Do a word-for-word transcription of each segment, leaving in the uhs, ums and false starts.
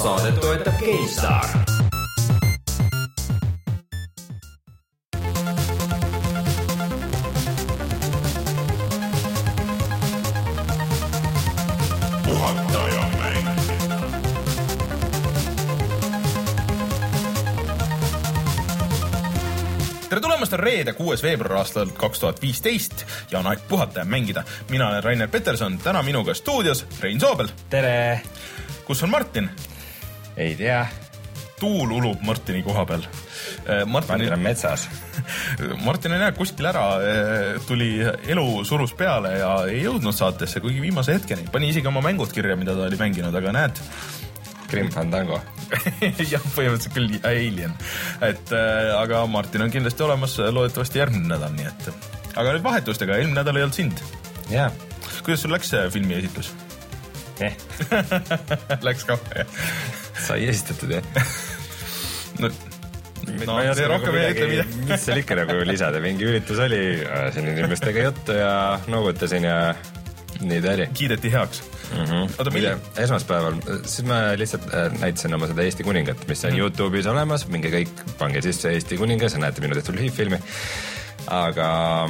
Saadet toetab GameStar. Tere tulemast on reede kuues veebruar aastal kaks tuhat viisteist ja on aeg puhata ja mängida. Mina olen Rainer Peterson, täna minuga stuudios Rein Soobel. Tere! Kus on Martin? Ei tea. Tuul ulub Martini koha peal. Martin, Martin on metsas. Martin on jah kuskil ära, tuli elu surus peale ja ei jõudnud saatesse, kuigi viimase hetkeni. Pani isegi oma mängud kirja, mida ta oli mänginud, aga näed... Grim Fandango. jah, põhimõtteliselt küll Alien. Et, äh, aga Martin on kindlasti olemas loodetavasti järgmine nädal, nii et... Aga nüüd vahetustega, eelmine nädal ei olnud sind. Jaa. Kuidas sul läks filmi esitlus? Eh. Läks ka, jah. Sai esitatud, jah. no, no ma ei oska nagu midagi, midagi, mis seal ikka nagu lisada. Mingi üritus oli, siin inimestega juttu ja noogutasin ja nii ta oli. Kiideti heaks. Mm-hmm. Oota, mille? Esmaspäeval, siis ma lihtsalt näitasin oma seda Eesti kuningat, mis on mm. YouTube'is olemas, minge kõik, pange sisse Eesti kuningas ja näete minu tehtud lühifilmi. Aga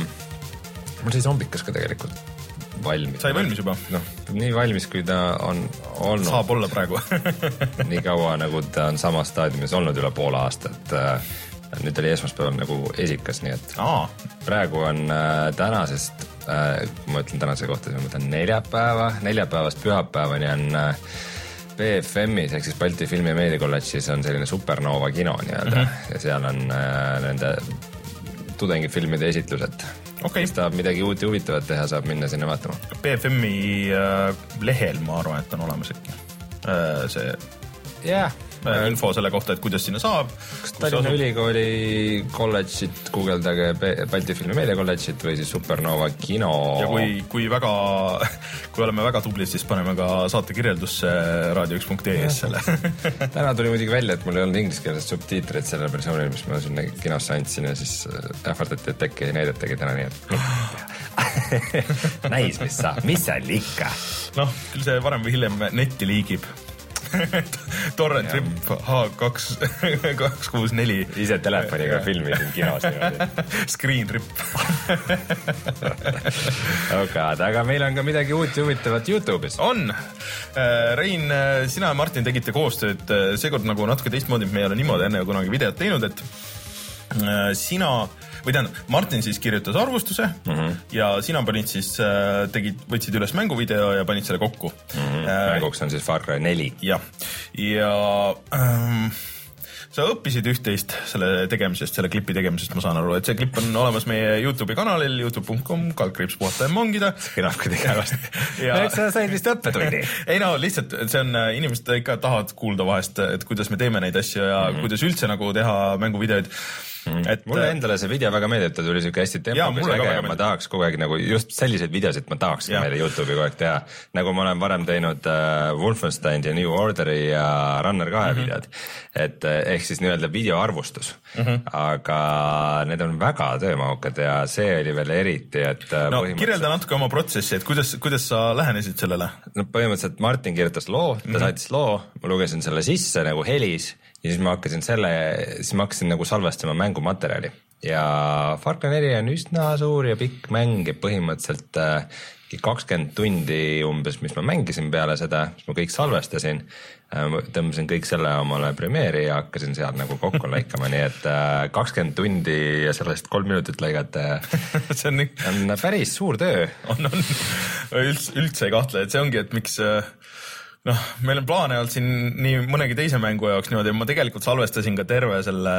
mul sai zombikas ka tegelikult valmis. Sai valmis juba? Noh, nii valmis, kui ta on olnud. Saab olla praegu. nii kaua, nagu ta on samas staadiumis olnud üle poole aastat. Nüüd oli esmaspäeval nagu esikas, nii et Aa. praegu on äh, tänasest, äh, kui ma ütlen tänase kohta, siis ma mõtlen neljapäeva, neljapäevast pühapäevani on äh, B F M-is, ehk siis Balti Filmi- ja Meediakolledžis on selline Supernova kino nii-öelda mm-hmm. ja seal on äh, nende tudengifilmide esitlused. Okay. Kes tahab midagi uut ja huvitavat teha, saab minna sinna vaatama. B F M-i äh, lehel ma arvan, et on olemas äkki äh, see... Jah. Yeah. info selle kohta, et kuidas sinna saab. Kas Tallinna Ülikooli kolledžit, guugeldage Balti Filmi- ja Meediakolledžit või siis Supernova kino. Ja kui, kui väga, kui oleme väga tublid, siis paneme ka saate kirjeldusse raadio üks punkt ee selle. Täna tuli muidugi välja, et mul ei olnud ingliskeelsed subtiitrid selle versioonil, mis ma sinna kinosse andsin ja siis ähvardati, et äkki näidatagi täna nii, et näis, mis saab, mis seal ikka? Noh, küll see varem või hiljem netti liigib. Torrent rip H kaks kuus neli ise telefoniga filmisin kinos Screen rip okay, aga meil on ka midagi uut ja huvitavat YouTube'is. On. Rein, sina ja Martin tegite koostööd seekord nagu natuke teistmoodi, me ei ole niimoodi enne kunagi videot teinud, et sina või tähendab, Martin siis kirjutas arvustuse mm-hmm. ja sina panid siis, tegid, võtsid üles mänguvideo ja panid selle kokku. Mm-hmm. Mänguks on siis Far Cry neli. Ja, ja ähm, sa õppisid üht-teist selle tegemisest, selle klipi tegemisest, ma saan aru, et see klipp on olemas meie YouTube'i kanalil, youtube punkt com, kaldkriips puhata ja mangida. Kõnab kui tegevast. ja eks sa said vist õppetunni. ei no, lihtsalt see on, inimesed ikka tahavad kuulda vahest, et kuidas me teeme neid asju ja mm-hmm. kuidas üldse nagu teha mänguvideoid. Mm. Et, mulle endale see video väga meeldib, ta tuli siuke hästi tempokas äge ja ma tahaks kogu aeg nagu just selliseid videosid ma tahaks meile YouTube'i kogu aeg teha. Nagu ma olen varem teinud uh, Wolfenstein ja New Orderi ja Runner kahe mm-hmm. videod. Et ehk siis nii-öelda videoarvustus. Mm-hmm. Aga need on väga töömahukad ja see oli veel eriti, et no kirjelda natuke oma protsessi, et kuidas, kuidas sa lähenesid sellele? No põhimõtteliselt Martin kirjutas loo, ta mm-hmm. saatis loo, ma lugesin selle sisse nagu helis ja siis ma hakkasin selle, siis ma hakkasin nagu salvestama mängumaterjali ja Far Cry neli on üsna suur ja pikk mäng ja põhimõtteliselt äh, kakskümmend tundi umbes, mis ma mängisin peale seda, mis ma kõik salvestasin, äh, tõmbasin kõik selle omale Premiere'i ja hakkasin seal nagu kokku lõikama, nii et äh, kakskümmend tundi ja sellest kolm minutit lõigata see on, on päris suur töö. On, on, üldse, üldse ei kahtle, et see ongi, et miks noh, meil on plaane olnud siin nii mõnegi teise mängu jaoks niimoodi, ma tegelikult salvestasin ka terve selle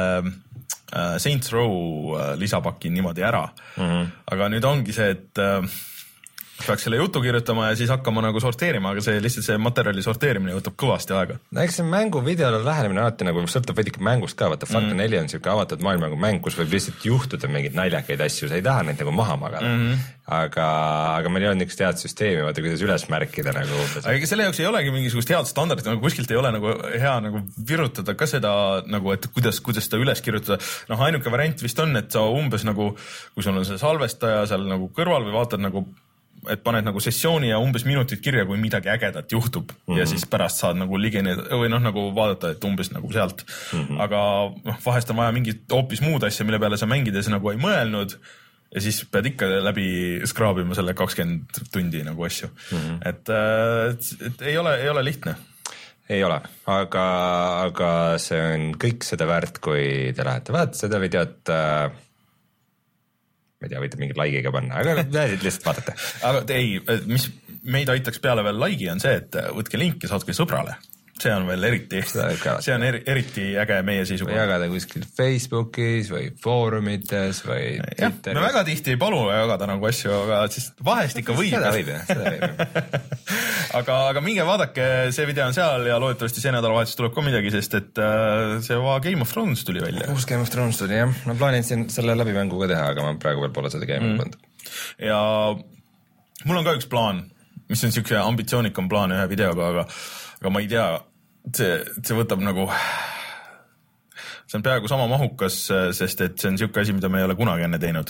äh, Saints Row äh, lisapaki niimoodi ära. Mm-hmm. Aga nüüd ongi see, et äh, peaks selle jutu kirjutama ja siis hakkama nagu sorteerima, aga see lihtsalt see materjali sorteerimine võtab kõvasti aega. No eks see mängu videole lähenemine alati nagu sõltub veidike mängust ka, vaata Far Cry neli on siuke avatud maailmangu mäng, kus võib lihtsalt juhtuda mingeid naljakaid asju, sa ei taha neid nagu maha magada. Mm-hmm. Aga, aga meil ei ole niisugust head süsteemi, vaata kuidas üles märkida nagu. Aga selle jaoks ei olegi mingisugust head standardit, nagu kuskilt ei ole nagu hea nagu virutada ka seda nagu, et kuidas, kuidas seda üles kirjutada. Noh, ainuke variant vist on, et sa umbes nagu, kui sul on see salvestaja seal nagu kõrval või vaatad nagu et paned nagu sessiooni ja umbes minutid kirja, kui midagi ägedat juhtub mm -hmm. ja siis pärast saad nagu ligeni või noh, nagu vaadata, et umbes nagu sealt mm. -hmm. aga noh, vahest on vaja mingit hoopis muud asja, mille peale sa mängides nagu ei mõelnud ja siis pead ikka läbi skraabima selle kakskümmend tundi nagu asju mm. -hmm. et, et, et ei ole, ei ole lihtne. Ei ole, aga, aga see on kõik seda väärt, kui te lähete vaadata seda videot äh, ma ei tea, võite mingi like'iga panna, aga lähesid lihtsalt vaatate. aga ei, mis meid aitaks peale veel like'i on see, et võtke link ja saatke sõbrale. See on veel eriti, see on eri, eriti äge meie seisukoha. Jagada kuskil Facebookis või foorumites või jah, me väga tihti ei palu jagada nagu asju, aga siis vahest ikka võib. Seda võib, seda võib. aga, aga minge vaadake, see video on seal ja loodetavasti see nädalavahetus tuleb ka midagi, sest et uh, see va Game of Thrones tuli välja. Uus Game of Thrones tuli jah, ma plaanin siin selle läbimängu ka teha, aga ma praegu veel pole seda Game of Thrones mm.. ja mul on ka üks plaan, mis on siuke ambitsioonikam plaan ühe videoga, aga aga ma ei tea, see, see võtab nagu, see on peaaegu sama mahukas, sest et see on siuke asi, mida me ei ole kunagi enne teinud.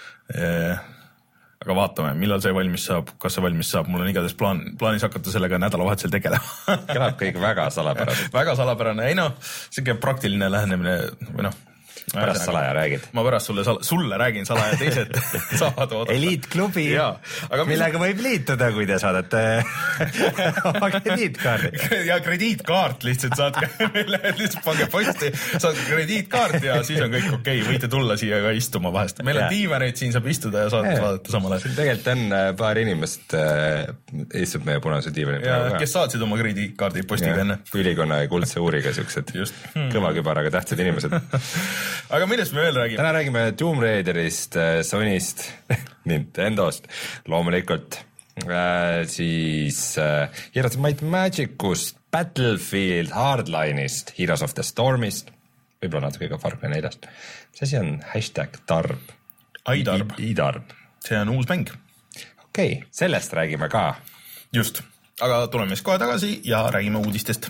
Aga vaatame, millal see valmis saab, kas see valmis saab, mul on igatahes plaan, plaanis hakata sellega nädalavahetusel tegelema. Kõlab kõik väga salapärane. väga salapärane, ei noh, siuke praktiline lähenemine või noh. Pärast salaja räägid. Ma pärast sulle, sulle räägin salaja, teised saavad oodata. Eliitklubi, millega võib liituda, kui te saadate oma krediitkaardi. ja krediitkaart lihtsalt saadke meile, lihtsalt pange posti, saadke krediitkaart ja siis on kõik okei, okay. Võite tulla siia ka istuma vahest. Meil on diivaneid, siin saab istuda ja saad vaadata samal ajal. Tegelikult on paar inimest äh, istub meie punase diivani. Kes saatsid oma krediitkaardi postiga enne. Ülikonna ja kuldse uuriga siuksed hmm. kõvakübaraga tähtsad inimesed. Aga millest me veel räägime? Täna räägime Tomb Raiderist, Sonyst, Nintendost, loomulikult äh, siis äh, Heroes of Might and Magicust, Battlefield, Hardline'ist, Heroes of the Stormist, võib-olla natuke ka Far Cry neljast. See asi on hashtag tarb. Aidarb. Idarb. See on uus mäng. Okei, okay, sellest räägime ka. Just, aga tuleme siis kohe tagasi ja räägime uudistest.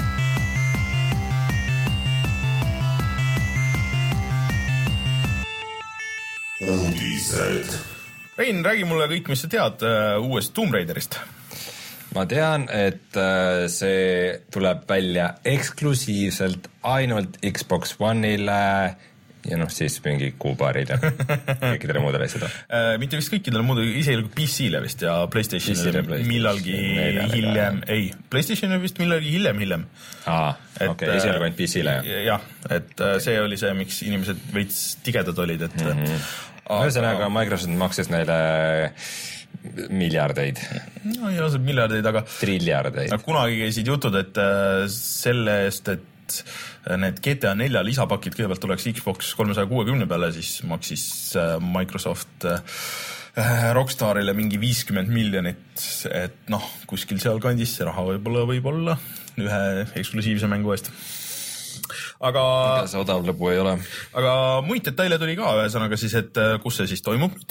Uudised. Rein, räägi mulle kõik, mis sa tead uh, uuest Tomb Raiderist. Ma tean, et uh, see tuleb välja eksklusiivselt ainult Xbox One'ile ja noh, siis mingi kuupaarile kõikidele muudele asjadele. Uh, mitte vist kõikidele muudele, isegi P C-le vist ja PlayStationile millalgi hiljem, ei, PlayStationile vist millalgi hiljem hiljem. Aa, okei, okay, esialgu ainult P C-le. Jah, et see oli see, miks inimesed veits tigedad olid, et mm -hmm. ühesõnaga Microsoft maksis neile miljardeid. No ei ole miljardeid, aga triljardeid. Kunagi käisid jutud, et selle eest, et need G T A nelja lisapakid kõigepealt tuleks Xbox kolmesaja kuuekümne peale, siis maksis Microsoft Rockstarile mingi viiskümmend miljonit, et noh, kuskil seal kandis see raha võib-olla võib-olla ühe eksklusiivse mängu eest. Aga Ega see odav lõbu ei ole. Aga muid detaile tuli ka ühesõnaga siis, et kus see siis toimub nüüd?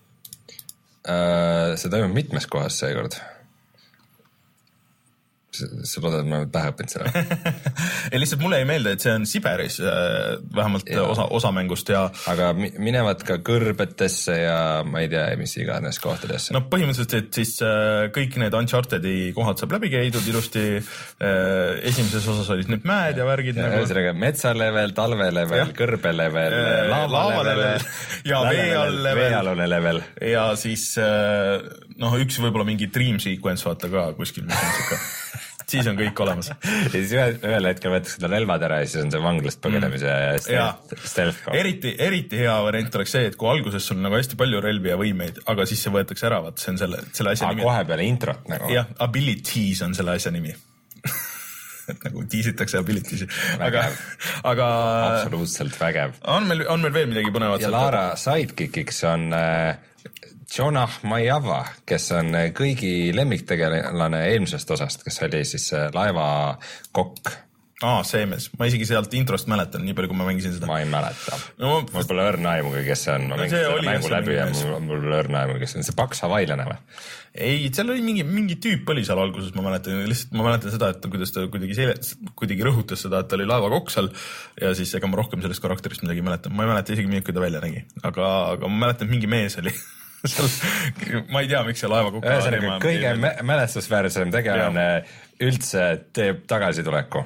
Uh, see toimub mitmes kohas seekord. Sa loodad, et ma olen pähe õppinud selle? ei, lihtsalt mulle ei meelde, et see on Siberis vähemalt ja. osa, osa mängust ja aga minevad ka kõrbetesse ja ma ei tea, mis iganes kohtadesse. No põhimõtteliselt, et siis kõik need Uncharted'i kohad saab läbi käidud ilusti. Esimeses osas olid need mäed ja värgid. Ja nagu ühesõnaga metsalevel, talvelevel, kõrbelevel, laavalevel ja veealune level. Ja siis noh, üks võib-olla mingi dream sequence vaata ka kuskil, mis on siuke siis on kõik olemas. ja siis ühel hetkel võetakse seda relvad ära ja siis on see vanglast põgenemise mm. stealth. Eriti, eriti hea variant oleks see, et kui alguses sul nagu hästi palju relvi ja võimeid, aga siis see võetakse ära, vaat see on selle, selle asja aga nimi. Kohe peale introt nagu. jah, abilities on selle asja nimi. et nagu tiisitakse abilities. aga, aga absoluutselt vägev. On meil, on meil veel midagi põnevat? ja Lara sidekickiks on äh, Jonah Mayava, kes on kõigi lemmiktegelane eelmisest osast, kes oli siis laevakokk. Aa, see mees. Ma isegi sealt introst mäletan, nii palju kui ma mängisin seda. Ma ei mäleta. No, mul pole õrna aimuga, kes see on. Ma no, mängisin seda mängu läbi ja mul, mul pole õrna aimuga, kes see on. See paks havailane või? Ei, seal oli mingi, mingi tüüp oli seal alguses, ma mäletan. Lihtsalt ma mäletan seda, et kuidas ta kuidagi, seele, kuidagi rõhutas seda, et ta oli laevakokk seal ja siis ega ma rohkem sellest karakterist midagi mäletan. Ma ei mäleta isegi, milline ta välja nägi. Aga, aga ma mäletan, et mingi mees oli ma ei tea, miks see laeva kukka ühesõnaga kõige mälestusväärsem tegelane üldse teeb tagasituleku.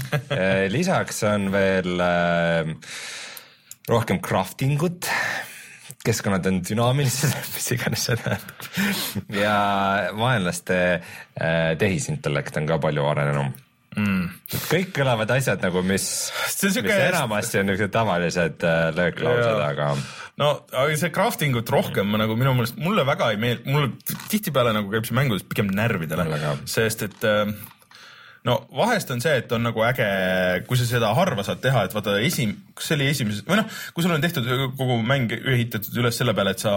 Lisaks on veel äh, rohkem craftingut, keskkonnad on dünaamilised, mis iganes see tähendab. Ja vaenlaste äh, tehisintellekt on ka palju arenenum. Mm. Kõik kõlavad asjad nagu, mis, mis enamasti on niisugused tavalised äh, lööklaused, aga no aga see craftingut rohkem mm. nagu minu mõelest, mulle väga ei meeldi, mulle tihtipeale nagu käib see mängudes pigem närvidele, sest et äh, no vahest on see, et on nagu äge, kui sa seda harva saad teha, et vaata esim-, kas see oli esimeses, või noh, kui sul on tehtud kogu mäng ehitatud üles selle peale, et sa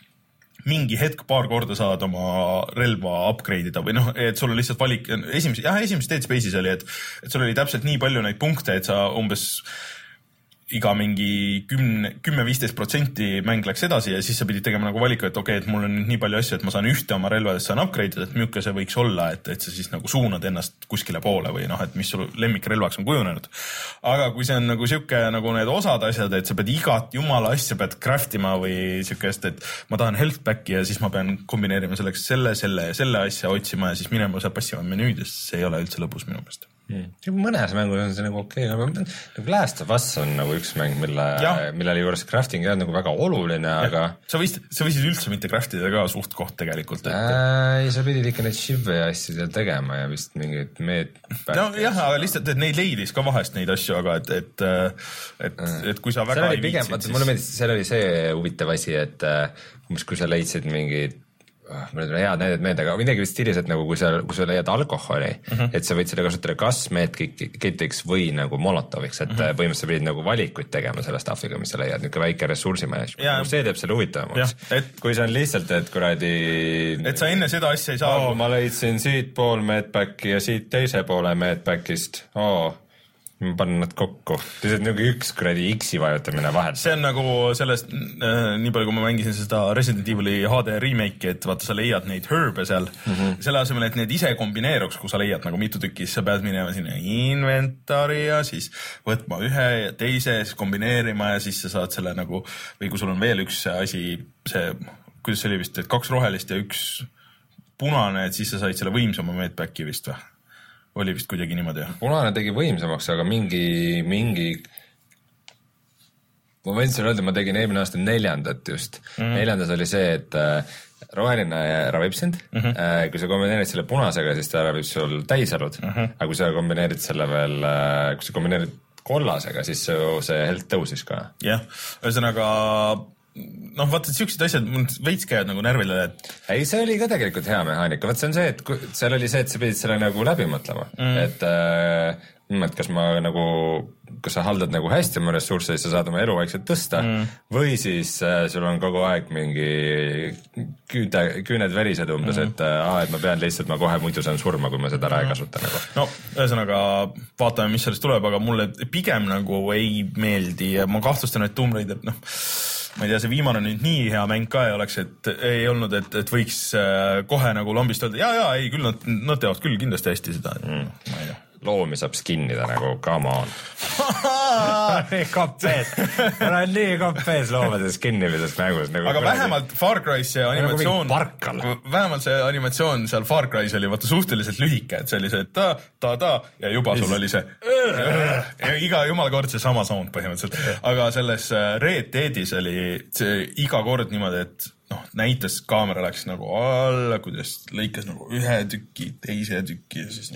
mingi hetk paar korda saad oma relva upgrade ida või noh, et sul on lihtsalt valik, esimeses, jah, esimeses Dead Space'is oli, et, et sul oli täpselt nii palju neid punkte, et sa umbes iga mingi kümne, kümme, viisteist protsenti mäng läks edasi ja siis sa pidid tegema nagu valiku, et okei, okay, et mul on nüüd nii palju asju, et ma saan ühte oma relvadest saan upgrade ida, et milline see võiks olla, et, et sa siis nagu suunad ennast kuskile poole või noh, et mis sul lemmikrelvaks on kujunenud. Aga kui see on nagu siuke nagu need osad asjad, et sa pead igat jumala asja pead craftima või siukest, et ma tahan health back'i ja siis ma pean kombineerima selleks selle, selle ja selle asja otsima ja siis minema seal passima menüüdest, see ei ole üldse lõbus minu meelest. Hmm. Mõnes mängus on see nagu okei okay., aga nagu Last of Us on nagu üks mäng, mille, millele juures crafting on nagu väga oluline, ja. Aga sa võisid, sa võisid üldse mitte craftida ka suht koht tegelikult. Et... Äh, sa pidid ikka neid shive ja asju seal tegema ja vist mingid meed... No jah, aga lihtsalt, et neid leidis ka vahest neid asju, aga et, et, et, et kui sa väga ei viitsid, siis... Mulle meeldis, seal oli see huvitav asi, et kui sa leidsid mingid mul on head näidet meelde, aga midagi vist stiilis, et nagu kui sa, kui sa leiad alkoholi, uh -huh. et sa võid seda kasutada kas meedkitiks või nagu molotoviks, et uh -huh. põhimõtteliselt pidid nagu valikuid tegema selle stuffiga, mis sa leiad, niisugune väike ressursimanage. Nagu see teeb selle huvitavamaks. Et... Kui see on lihtsalt, et kuradi... Et sa enne seda asja ei saa... Oo, ma leidsin siit pool medbacki ja siit teise poole medbackist. Oo, ma panen nad kokku. Lihtsalt nagu üks kuradi X-i vajutamine vahel. See on nagu sellest, äh, nii palju kui ma mängisin seda Resident Evil'i H D remake'i, et vaata sa leiad neid herbe seal. Mm -hmm. Selle asemel, et need ise kombineeruks, kui sa leiad nagu mitu tükki, siis sa pead minema sinna inventari ja siis võtma ühe ja teise, siis kombineerima ja siis sa saad selle nagu, või kui sul on veel üks asi, see, kuidas see oli vist, et kaks rohelist ja üks punane, et siis sa said selle võimsama medbacki vist või? Oli vist kuidagi niimoodi, jah? Punane tegi võimsamaks, aga mingi, mingi... Ma võin sulle öelda, ma tegin eelmine aasta neljandat just. Mm -hmm. Neljandas oli see, et äh, roheline ravib sind. Mm -hmm. äh, kui sa kombineerid selle punasega, siis ta ravib sul täisalud. Mm -hmm. Aga kui sa kombineerid selle veel, äh, kui sa kombineerid kollasega, siis see health tõusis ka. Jah, ühesõnaga... noh, vaata, et siuksed asjad veits käivad nagu närvile, et... Ei, see oli ka tegelikult hea mehaanika. Vaat see on see, et kui, seal oli see, et sa pidid selle nagu läbi mõtlema. Mm. Et, äh, et kas ma nagu, kas sa haldad nagu hästi oma ressursse, siis sa saad oma elu vaikselt tõsta mm. või siis äh, sul on kogu aeg mingi küüde, küüned verised umbes, mm. et, äh, et ma pean lihtsalt, ma kohe muidu saan surma, kui ma seda ära ei kasuta nagu. No, ühesõnaga vaatame, mis sellest tuleb, aga mulle pigem nagu ei meeldi ja ma kahtlustan, et Tomb Raider, noh, ma ei tea, see viimane nüüd nii hea mäng ka ei oleks, et ei olnud, et, et võiks äh, kohe nagu lambist öelda, jaa, jaa, ei, küll nad, nad teevad küll kindlasti hästi seda, mm. ma ei tea. Loomi saab skinnida nagu, come on. nii kompees, ma olen nii kompees loomade skinnimises mängus. Nagu aga kuradi... vähemalt Far Cry's see animatsioon, vähemalt see animatsioon seal Far Cry's oli vaata suhteliselt lühike, et see oli see ta, ta, ta ja juba sul oli see ja iga jumala kord see sama sound põhimõtteliselt, aga selles Red Deadis oli see iga kord niimoodi, et noh, näitas kaamera läks nagu alla, kuidas lõikas nagu ühe tüki, teise tüki ja siis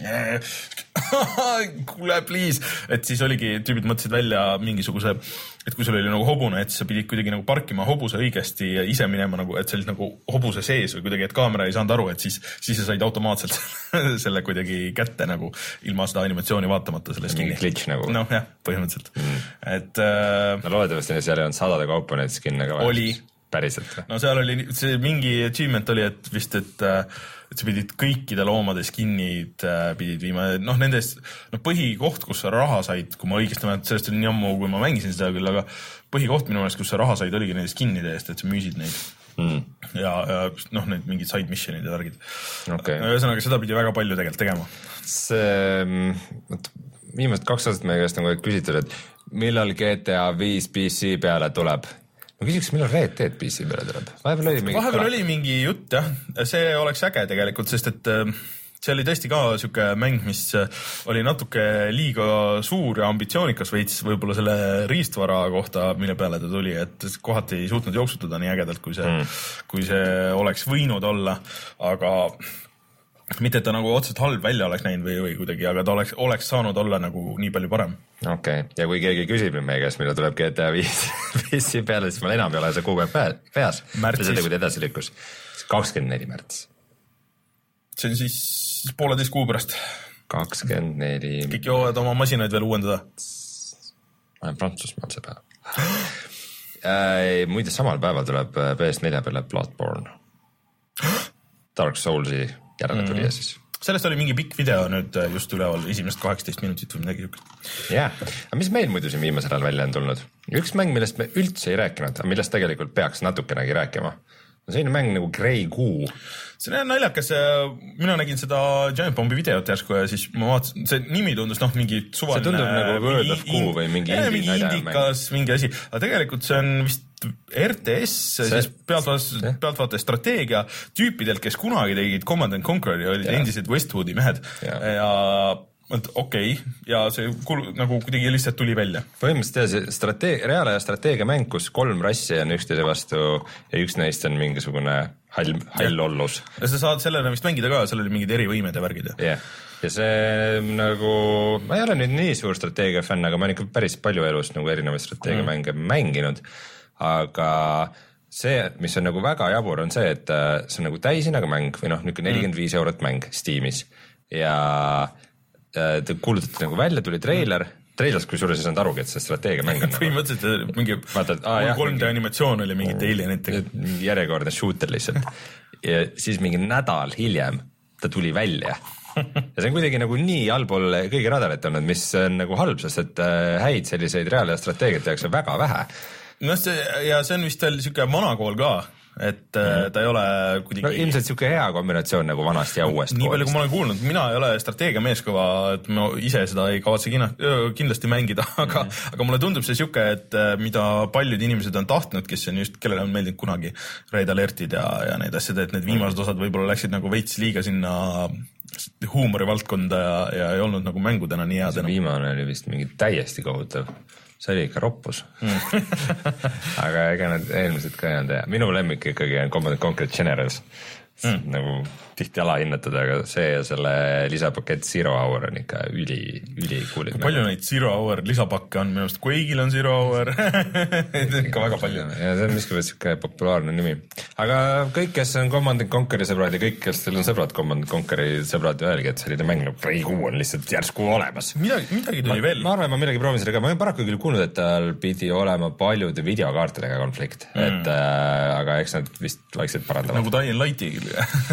kuule, please, et siis oligi, tüübid mõtlesid välja mingisuguse, et kui sul oli nagu hobune, et sa pidid kuidagi nagu parkima hobuse õigesti ja ise minema nagu, et see oli nagu hobuse sees või kuidagi, et kaamera ei saanud aru, et siis, siis sa said automaatselt selle kuidagi kätte nagu ilma seda animatsiooni vaatamata sellest mingi glitch nagu. Noh, jah, põhimõtteliselt. Mm. Et... Äh, no loodetavasti seal ei olnud sadade kaupa neid skinne ka. Oli. Päriselt. No seal oli, see mingi achievement oli, et vist, et, et sa pidid kõikide loomade skinnid pidid viima, noh nendest, noh põhikoht, kus sa raha said, kui ma õigesti mäletan, sellest oli nii ammu, kui ma mängisin seda küll, aga põhikoht minu meelest, kus sa raha said, oligi nende skinnide eest, et sa müüsid neid. Mm. Ja, ja noh, need mingid side missionid ja värgid. Okay. Ühesõnaga, seda pidi väga palju tegelikult tegema. See, viimast kaks aastat meie käest nagu küsitud, et millal G T A viis P C peale tuleb? ma küsiks, millal Red Dead P C peale tuleb? Vahepeal oli mingi, Vahepeal oli mingi jutt jah, see oleks äge tegelikult, sest et see oli tõesti ka siuke mäng, mis oli natuke liiga suur ja ambitsioonikas veits võib-olla selle riistvara kohta, mille peale ta tuli, et kohati ei suutnud jooksutada nii ägedalt, kui see, mm. kui see oleks võinud olla, aga mitte, et ta nagu otseselt halb välja oleks näinud või, või kuidagi, aga ta oleks, oleks saanud olla nagu nii palju parem. Okei, okay. Ja kui keegi küsib meie käest, millal tuleb G T A viis P C peale, siis mul enam ei ole see kuupäev peas. Märtsis. Seda, kui ta edasi lükkus. kakskümmend neli märts. See on siis pooleteist kuu pärast. kakskümmend neli Kõik jõuavad oma masinaid veel uuendada. Ma olen Prantsusmaal see päev. äh, muide, samal päeval tuleb P S neli peale Bloodborne. Dark Soulsi järele tuli mm -hmm. siis. Sellest oli mingi pikk video nüüd just üleval, esimest kaheksateist minutit või midagi jukest. Jah, aga mis meil muidu siin viimasel ajal välja on tulnud? Üks mäng, millest me üldse ei rääkinud, aga millest tegelikult peaks natukenegi rääkima. No selline mäng nagu Grey Goo. See on naljakas, mina nägin seda Giant Bombi videot järsku ja siis ma vaatasin, see nimi tundus noh mingi suvaline. See tundub nagu World of Goo või mingi mingi indikas, mingi asi, aga tegelikult see on vist R T S, see, siis pealtvaataja pealt strateegia tüüpidelt, kes kunagi tegid Command and Conquer'i, olid ja. endised Westwoodi mehed ja, ja okei okay. ja see kul, nagu kuidagi lihtsalt tuli välja. Põhimõtteliselt jah, see strateeg, reaalaja strateegia mäng, kus kolm rassi on üksteise vastu ja üks neist on mingisugune hall, hall ollus. Ja sa saad sellele vist mängida ka, seal oli mingid erivõimed ja värgid. Jah, yeah. Ja see nagu, ma ei ole nüüd nii suur strateegia fänn, aga ma olen ikka päris palju elus nagu erinevaid strateegia mm. mänge mänginud, aga see, mis on nagu väga jabur, on see, et see on nagu täishinnaga mäng või noh, niisugune nelikümmend viis eurot mäng Steamis ja ta kuulutati nagu välja, tuli treiler, treilers kusjuures ei saanud arugi, et see strateegia mäng on põhimõtteliselt nagu, mingi kolm D animatsioon oli mingit alienitega. Mingi järjekordne shooter lihtsalt. Ja siis mingi nädal hiljem ta tuli välja. Ja see on kuidagi nagu nii allpool kõigi radarit olnud, mis on nagu halb, sest et häid selliseid reaalaja strateegiat tehakse väga vähe. No see, ja see on vist veel siuke vanakool ka, et mm. ta ei ole kuidagi... No ilmselt siuke hea kombinatsioon nagu vanast ja uuest nii koolist. Palju kui ma olen kuulnud, mina ei ole strateegia meeskõva, et ma ise seda ei kavatse kindlasti mängida, aga, mm. aga mulle tundub see siuke, et mida paljud inimesed on tahtnud, kes on just, kellele on meeldinud kunagi Red Alertid ja, ja need asjad, et need viimased osad võib-olla läksid nagu veits liiga sinna huumori valdkonda ja, ja ei olnud nagu mängudena nii head. Viimane oli vist mingi täiesti kohutav. See oli ikka roppus mm. aga ega need eelmised ka ei olnud hea. Minu lemmik ikkagi on Command and Conquer Generals mm. nagu tihti alahinnatud, aga see ja selle lisapakett Zero Hour on ikka üli, üli kuulid. Palju neid Zero Hour lisapakke on, minu arust Quake'il on Zero Hour ikka väga palju. Ja see on miskivõrd siuke populaarne nimi. Aga kõik, kes on Command and Conquer'i sõbrad ja kõik, kes teil on sõbrad Command and Conquer'i sõbrad, öelge, et selline mäng nagu Grey Goo on lihtsalt järsku olemas. Midagi, midagi tuli ma, veel. Ma arvan, ma midagi proovin sellega. Ma olen paraku küll kuulnud, et tal pidi olema paljude videokaartidega konflikt, mm. et äh, aga eks nad vist vaikselt parandavad. Nagu Dying Lightiga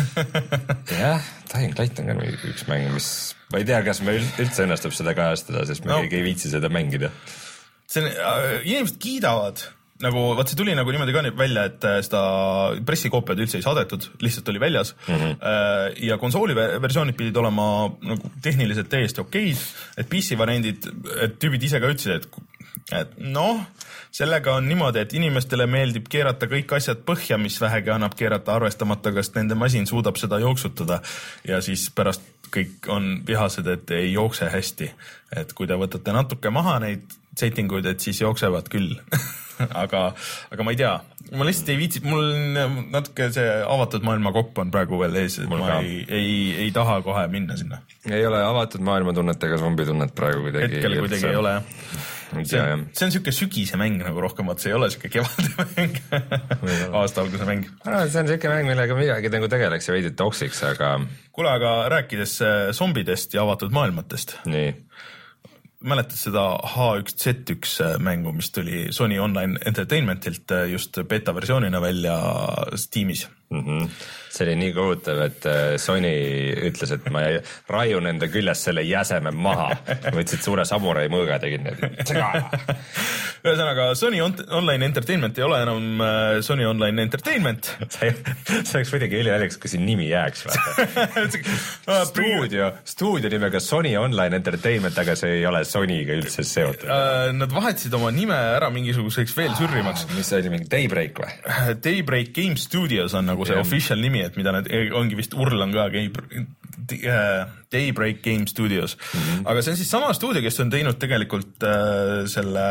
jah, Dying Light on ka üks mäng, mis ma ei tea, kas me üldse õnnestub seda kajastada, sest me no, keegi ei viitsi seda mängida. See on, inimesed kiidavad, nagu, vaat see tuli nagu niimoodi ka välja, et seda pressikoopiad üldse ei saadetud, lihtsalt oli väljas mm -hmm. ja konsooli versioonid pidid olema nagu tehniliselt täiesti okeid, et P C variandid, et tüübid ise ka ütlesid, et et noh, sellega on niimoodi, et inimestele meeldib keerata kõik asjad põhja, mis vähegi annab keerata arvestamata, kas nende masin suudab seda jooksutada ja siis pärast kõik on vihased, et ei jookse hästi. Et kui te võtate natuke maha neid settinguid, et siis jooksevad küll. aga, aga ma ei tea, ma lihtsalt ei viitsi, mul natuke see avatud maailma kopp on praegu veel ees, et ma ei, ei, ei taha kohe minna sinna. Ei ole avatud maailma tunnet ega zombi tunnet praegu kuidagi. Hetkel kuidagi ei ole, jah. See on, see on siuke sügise mäng nagu rohkem, see ei ole siuke kevade mäng aasta alguse mäng. See on siuke mäng, millega midagi nagu tegeleks ja veidi toksiks, aga kuule, aga rääkides zombidest ja avatud maailmatest. Nii. Mäletad seda H üks Z üks mängu, mis tuli Sony Online Entertainmentilt just beta versioonina välja Steamis? Mm-hmm. See oli nii kohutav, et Sony ütles, et ma raiun enda küljest selle jäseme maha. Võtsid suure samurai mõõga, tegin need. Ühesõnaga, Sony Online Entertainment ei ole enam Sony Online Entertainment. See oleks muidugi ülinaljakas, kui siin nimi jääks. stuudio, stuudio nimega Sony Online Entertainment, aga see ei ole Sonyga üldse seotud. Nad vahetasid oma nime ära mingisuguseks veel sürrimaks. Mis oli mingi Daybreak või? Daybreak Game Studios on nagu see yeah. official nimi, et mida need ongi vist Urlan ka Daybreak Game Studios. Mm-hmm. Aga see on siis sama stuudio, kes on teinud tegelikult äh, selle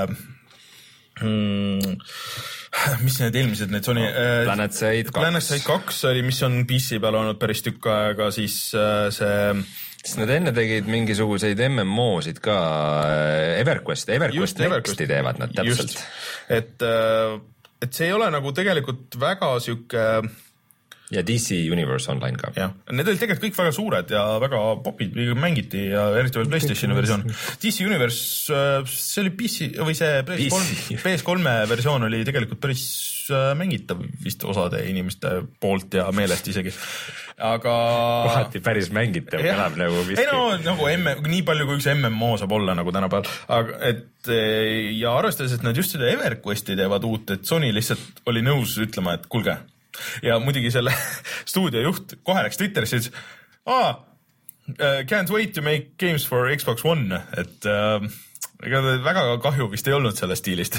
mm, mis need eelmised need Sony äh, Planet Side kaks. Planet Side kaks oli, mis on P C peal olnud päris tükk aega, siis äh, see siis nad enne tegid mingisuguseid M M O-sid ka EverQuest, EverQuest Nexti teevad nad täpselt. Just. Et, et see ei ole nagu tegelikult väga siuke ja D C Universe Online ka. Jah, need olid tegelikult kõik väga suured ja väga popid, mängiti ja eriti veel PlayStationi versioon. D C Universe, see oli P C või see P S kolme versioon oli tegelikult päris mängitav vist osade inimeste poolt ja meelest isegi. Aga kohati päris mängitav kõlab nagu vist. Ei no, nagu M, nii palju kui üks M M O saab olla nagu tänapäeval. Aga et ja arvestades, et nad just seda EverQuesti teevad uut, et Sony lihtsalt oli nõus ütlema, et kulge. Ja muidugi selle stuudio juht kohe läks Twitterisse ja ütles, ah, can't wait to make games for Xbox One, et äh, ega väga kahju vist ei olnud selle stiilist.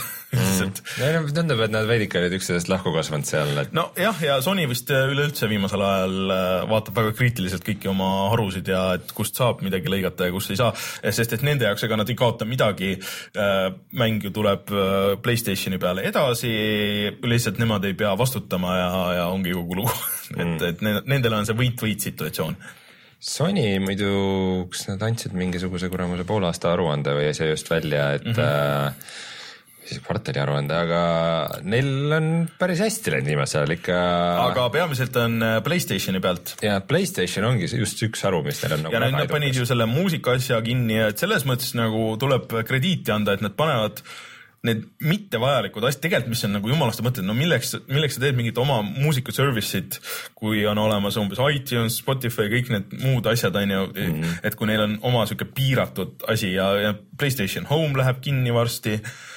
Mm. Tundub, et nad veidike olid üksteisest lahku kasvanud seal. Et... No jah, ja Sony vist üleüldse viimasel ajal vaatab väga kriitiliselt kõiki oma harusid ja et kust saab midagi lõigata ja kust ei saa, sest et nende jaoks ega nad ei kaota midagi, mäng ju tuleb PlayStationi peale edasi, lihtsalt nemad ei pea vastutama ja, ja ongi kogu lugu. Mm. et, et nendel on see võit-võit situatsioon. Sony muidu, kus nad andsid mingisuguse kuramuse poolaasta aruande või see just välja, et mm -hmm. äh, siis kvartali aruande, aga neil on päris hästi läinud viimasel ikka. Aga peamiselt on PlayStationi pealt. Ja PlayStation ongi just üks aru, mis neil on nagu ja nad panid ju selle muusika asja kinni ja et selles mõttes nagu tuleb krediiti anda, et nad panevad need mittevajalikud asjad, tegelikult mis on nagu jumalaste mõtted, no milleks, milleks sa teed mingit oma muusikaservice'id, kui on olemas umbes iTunes, Spotify, kõik need muud asjad, on ju, mm-hmm. et kui neil on oma siuke piiratud asi ja, ja PlayStation Home läheb kinni varsti,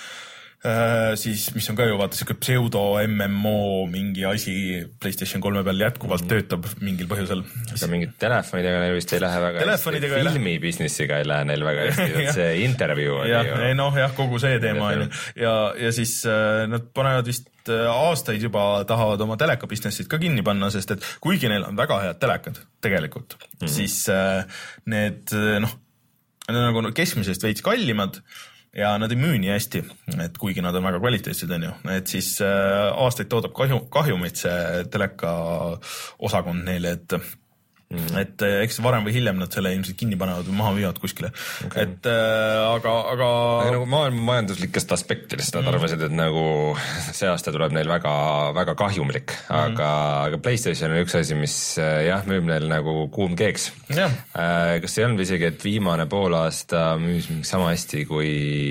äh, siis mis on ka ju vaata siuke pseudo M M O mingi asi PlayStation kolme peal jätkuvalt mm-hmm. töötab mingil põhjusel. Aga mingid telefonidega neil vist ei lähe väga telefonidega hästi, filmi businessiga ei lähe neil väga hästi, see intervjuu oli ja, ju. Noh jah, kogu see teema on ja, ja siis äh, nad panevad vist aastaid juba tahavad oma teleka businessid ka kinni panna, sest et kuigi neil on väga head telekad tegelikult, mm-hmm. siis äh, need noh, nagu keskmisest veits kallimad ja nad ei müü nii hästi, et kuigi nad on väga kvaliteetsed, on ju, et siis äh, aastaid toodab kahju, kahjumit see teleka osakond neile, et mm. et eks varem või hiljem nad selle ilmselt kinni panevad või maha viivad kuskile. Okay. Et äh, aga, aga... aga nagu maailma majanduslikest aspektidest nad mm. arvasid, et nagu see aasta tuleb neil väga, väga kahjumlik, mm. aga, aga PlayStation on üks asi, mis jah, müüb neil nagu kuum keeks. Yeah. Äh, kas ei olnud isegi, et viimane pool aasta müüs sama hästi kui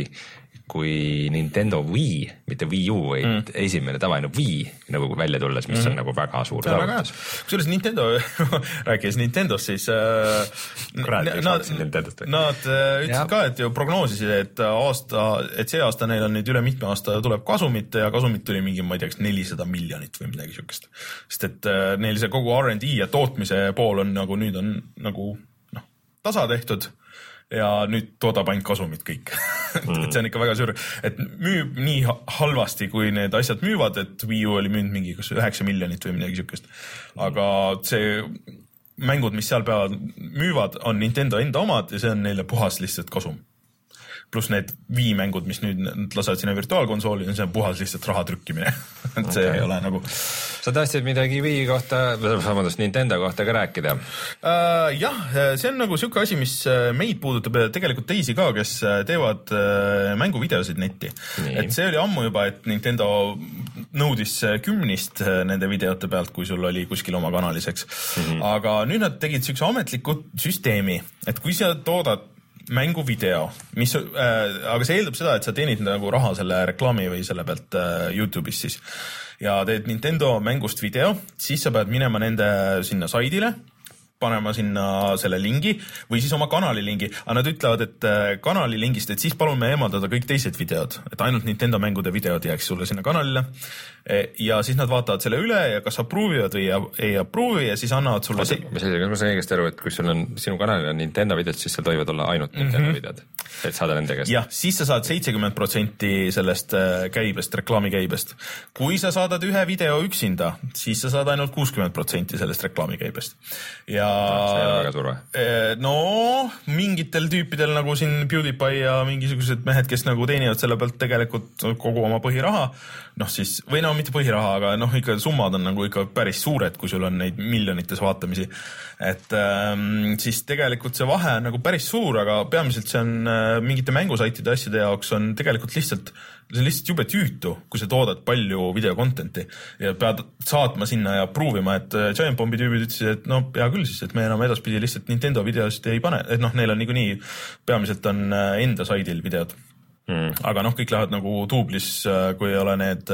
kui Nintendo Wii, mitte Wii U, vaid mm. esimene tavaline Wii nagu välja tulles, mis mm. on nagu väga suur saavutus. Kusjuures Nintendo, rääkides Nintendost, siis Kurat, nad, nad, nad ütlesid ka, et ju prognoosisid, et aasta, et see aasta neil on nüüd üle mitme aasta tuleb kasumit ja kasumit tuli mingi, ma ei teaks, nelisada miljonit või midagi siukest. Sest et neil see kogu R and D ja tootmise pool on nagu nüüd on nagu noh, tasa tehtud ja nüüd toodab ainult kasumit kõik. Mm. et see on ikka väga suur, et müüb nii halvasti, kui need asjad müüvad, et Wii U oli müünud mingi kas üheksa miljonit või midagi siukest. Aga see mängud, mis seal peavad müüvad, on Nintendo enda omad ja see on neile puhas lihtsalt kasum. Plus need Wii mängud, mis nüüd lasevad sinna virtuaalkonsooli, see on puhas lihtsalt raha trükkimine. et see okay. ei ole nagu... Sa tahtsid midagi Wii kohta, samadest Nintendo kohta ka rääkida? Uh, jah, see on nagu siuke asi, mis meid puudutab ja tegelikult teisi ka, kes teevad mänguvideosid netti. Nii. Et see oli ammu juba, et Nintendo nõudis kümnist nende videote pealt, kui sul oli kuskil oma kanaliseks. Mm-hmm. Aga nüüd nad tegid siukse ametliku süsteemi, et kui sa toodad mänguvideo, mis äh,, aga see eeldab seda, et sa teenid nagu raha selle reklaami või selle pealt äh, YouTube'is siis ja teed Nintendo mängust video, siis sa pead minema nende sinna saidile, panema sinna selle lingi või siis oma kanali lingi, aga nad ütlevad, et kanali lingist, et siis palume eemaldada kõik teised videod, et ainult Nintendo mängude videod jääks sulle sinna kanalile ja siis nad vaatavad selle üle ja kas approve'ivad või ei approve'i ja siis annavad sulle see... mis asi, kas ma saan õigesti aru, et kui sul on sinu kanalil on Nintendo videod, siis seal tohivad olla ainult Nintendo mm -hmm. videod, et saada nende käest? jah, siis sa saad seitsekümmend protsenti sellest käibest, reklaami käibest. Kui sa saadad ühe video üksinda, siis sa saad ainult kuuskümmend protsenti sellest reklaami käibest. Ja see ei ole väga turva. No, mingitel tüüpidel nagu siin PewDiePie ja mingisugused mehed, kes nagu teenivad selle pealt tegelikult kogu oma põhiraha, noh siis, või no mitte põhiraha, aga noh, ikka summad on nagu ikka päris suured, kui sul on neid miljonites vaatamisi. Et ähm, siis tegelikult see vahe on nagu päris suur, aga peamiselt see on äh, mingite mängusaitide asjade jaoks on tegelikult lihtsalt, see on lihtsalt jube tüütu, kui sa toodad palju videokontenti ja pead saatma sinna ja proovima, et Giant Bombi tüübid ütlesid, et no hea küll siis, et me enam edaspidi lihtsalt Nintendo videosid ei pane, et noh, neil on niikuinii, peamiselt on enda saidil videod. Hmm. Aga noh, kõik lähevad nagu tuublis, kui ei ole need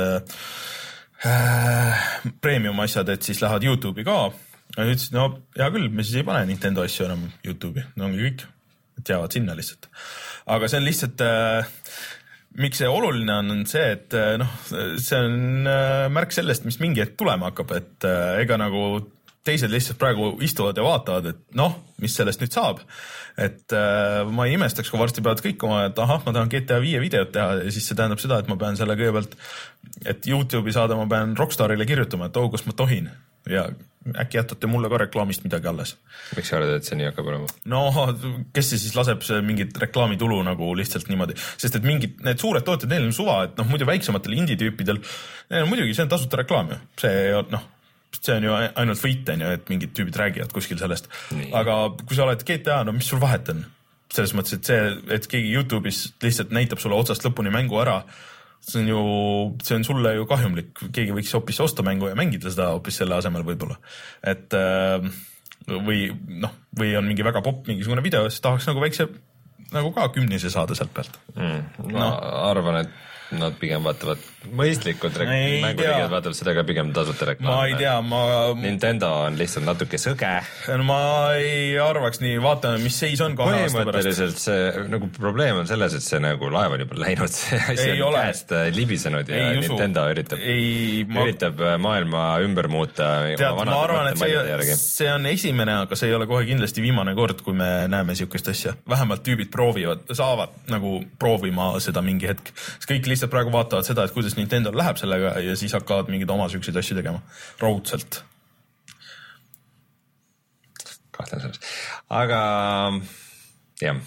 äh, premium asjad, et siis lähevad YouTube'i ka. Ja ütlesid, no hea küll, me siis ei pane Nintendo asju enam YouTube'i, no ongi kõik, et jäävad sinna lihtsalt. Aga see on lihtsalt, äh, miks see oluline on, on see, et äh, noh, see on äh, märk sellest, mis mingi hetk tulema hakkab, et äh, ega nagu teised lihtsalt praegu istuvad ja vaatavad, et noh, mis sellest nüüd saab. Et äh, ma ei imestaks, kui varsti peavad kõik oma, et ahah, ma tahan G T A viie videot teha ja siis see tähendab seda, et ma pean selle kõigepealt, et YouTube'i saada, ma pean Rockstarile kirjutama, et oh, kas ma tohin ja äkki jätate mulle ka reklaamist midagi alles. Miks sa arvad, et see nii hakkab olema? No, kes see siis laseb see mingit reklaamitulu nagu lihtsalt niimoodi, sest et mingid need suured tooted, neil on suva, et noh, muidu väiksematel indie-tüüpidel, neil on muidugi, see on tasuta reklaam ju, see on noh, see on ju ainult võit, on ju, et mingid tüübid räägivad kuskil sellest. Nii. Aga kui sa oled G T A, no mis sul vahet on? Selles mõttes, et see, et keegi YouTube'is lihtsalt näitab sulle otsast lõpuni mängu ära, see on ju, see on sulle ju kahjumlik. Keegi võiks hoopis osta mängu ja mängida seda hoopis selle asemel võib-olla. Et või noh, või on mingi väga popp mingisugune video, siis tahaks nagu väikse, nagu ka kümnise saada sealt pealt. Mm, ma no. arvan, et nad pigem vaatavad mõistlikud mänguliigid, vaatavad seda ka pigem tasuta reklaam. Ma ei tea, ma... Nintendo on lihtsalt natuke sõge. Ma ei arvaks nii, vaatame, mis seis on kahe aasta pärast. Põhimõtteliselt see nagu probleem on selles, et see nagu laev on juba läinud, see asi on käest libisenud ja ei Nintendo üritab, ei, ma... üritab maailma ümber muuta. Tead, ma arvan, et see, see on esimene, aga see ei ole kohe kindlasti viimane kord, kui me näeme siukest asja. Vähemalt tüübid proovivad, saavad nagu proovima seda mingi hetk. Kõik lihtsalt praegu vaatavad seda, et kuidas Nintendo läheb sellega ja siis hakkavad mingid oma süksid asju tegema. Raudselt. Kahtlen selles. Aga jah.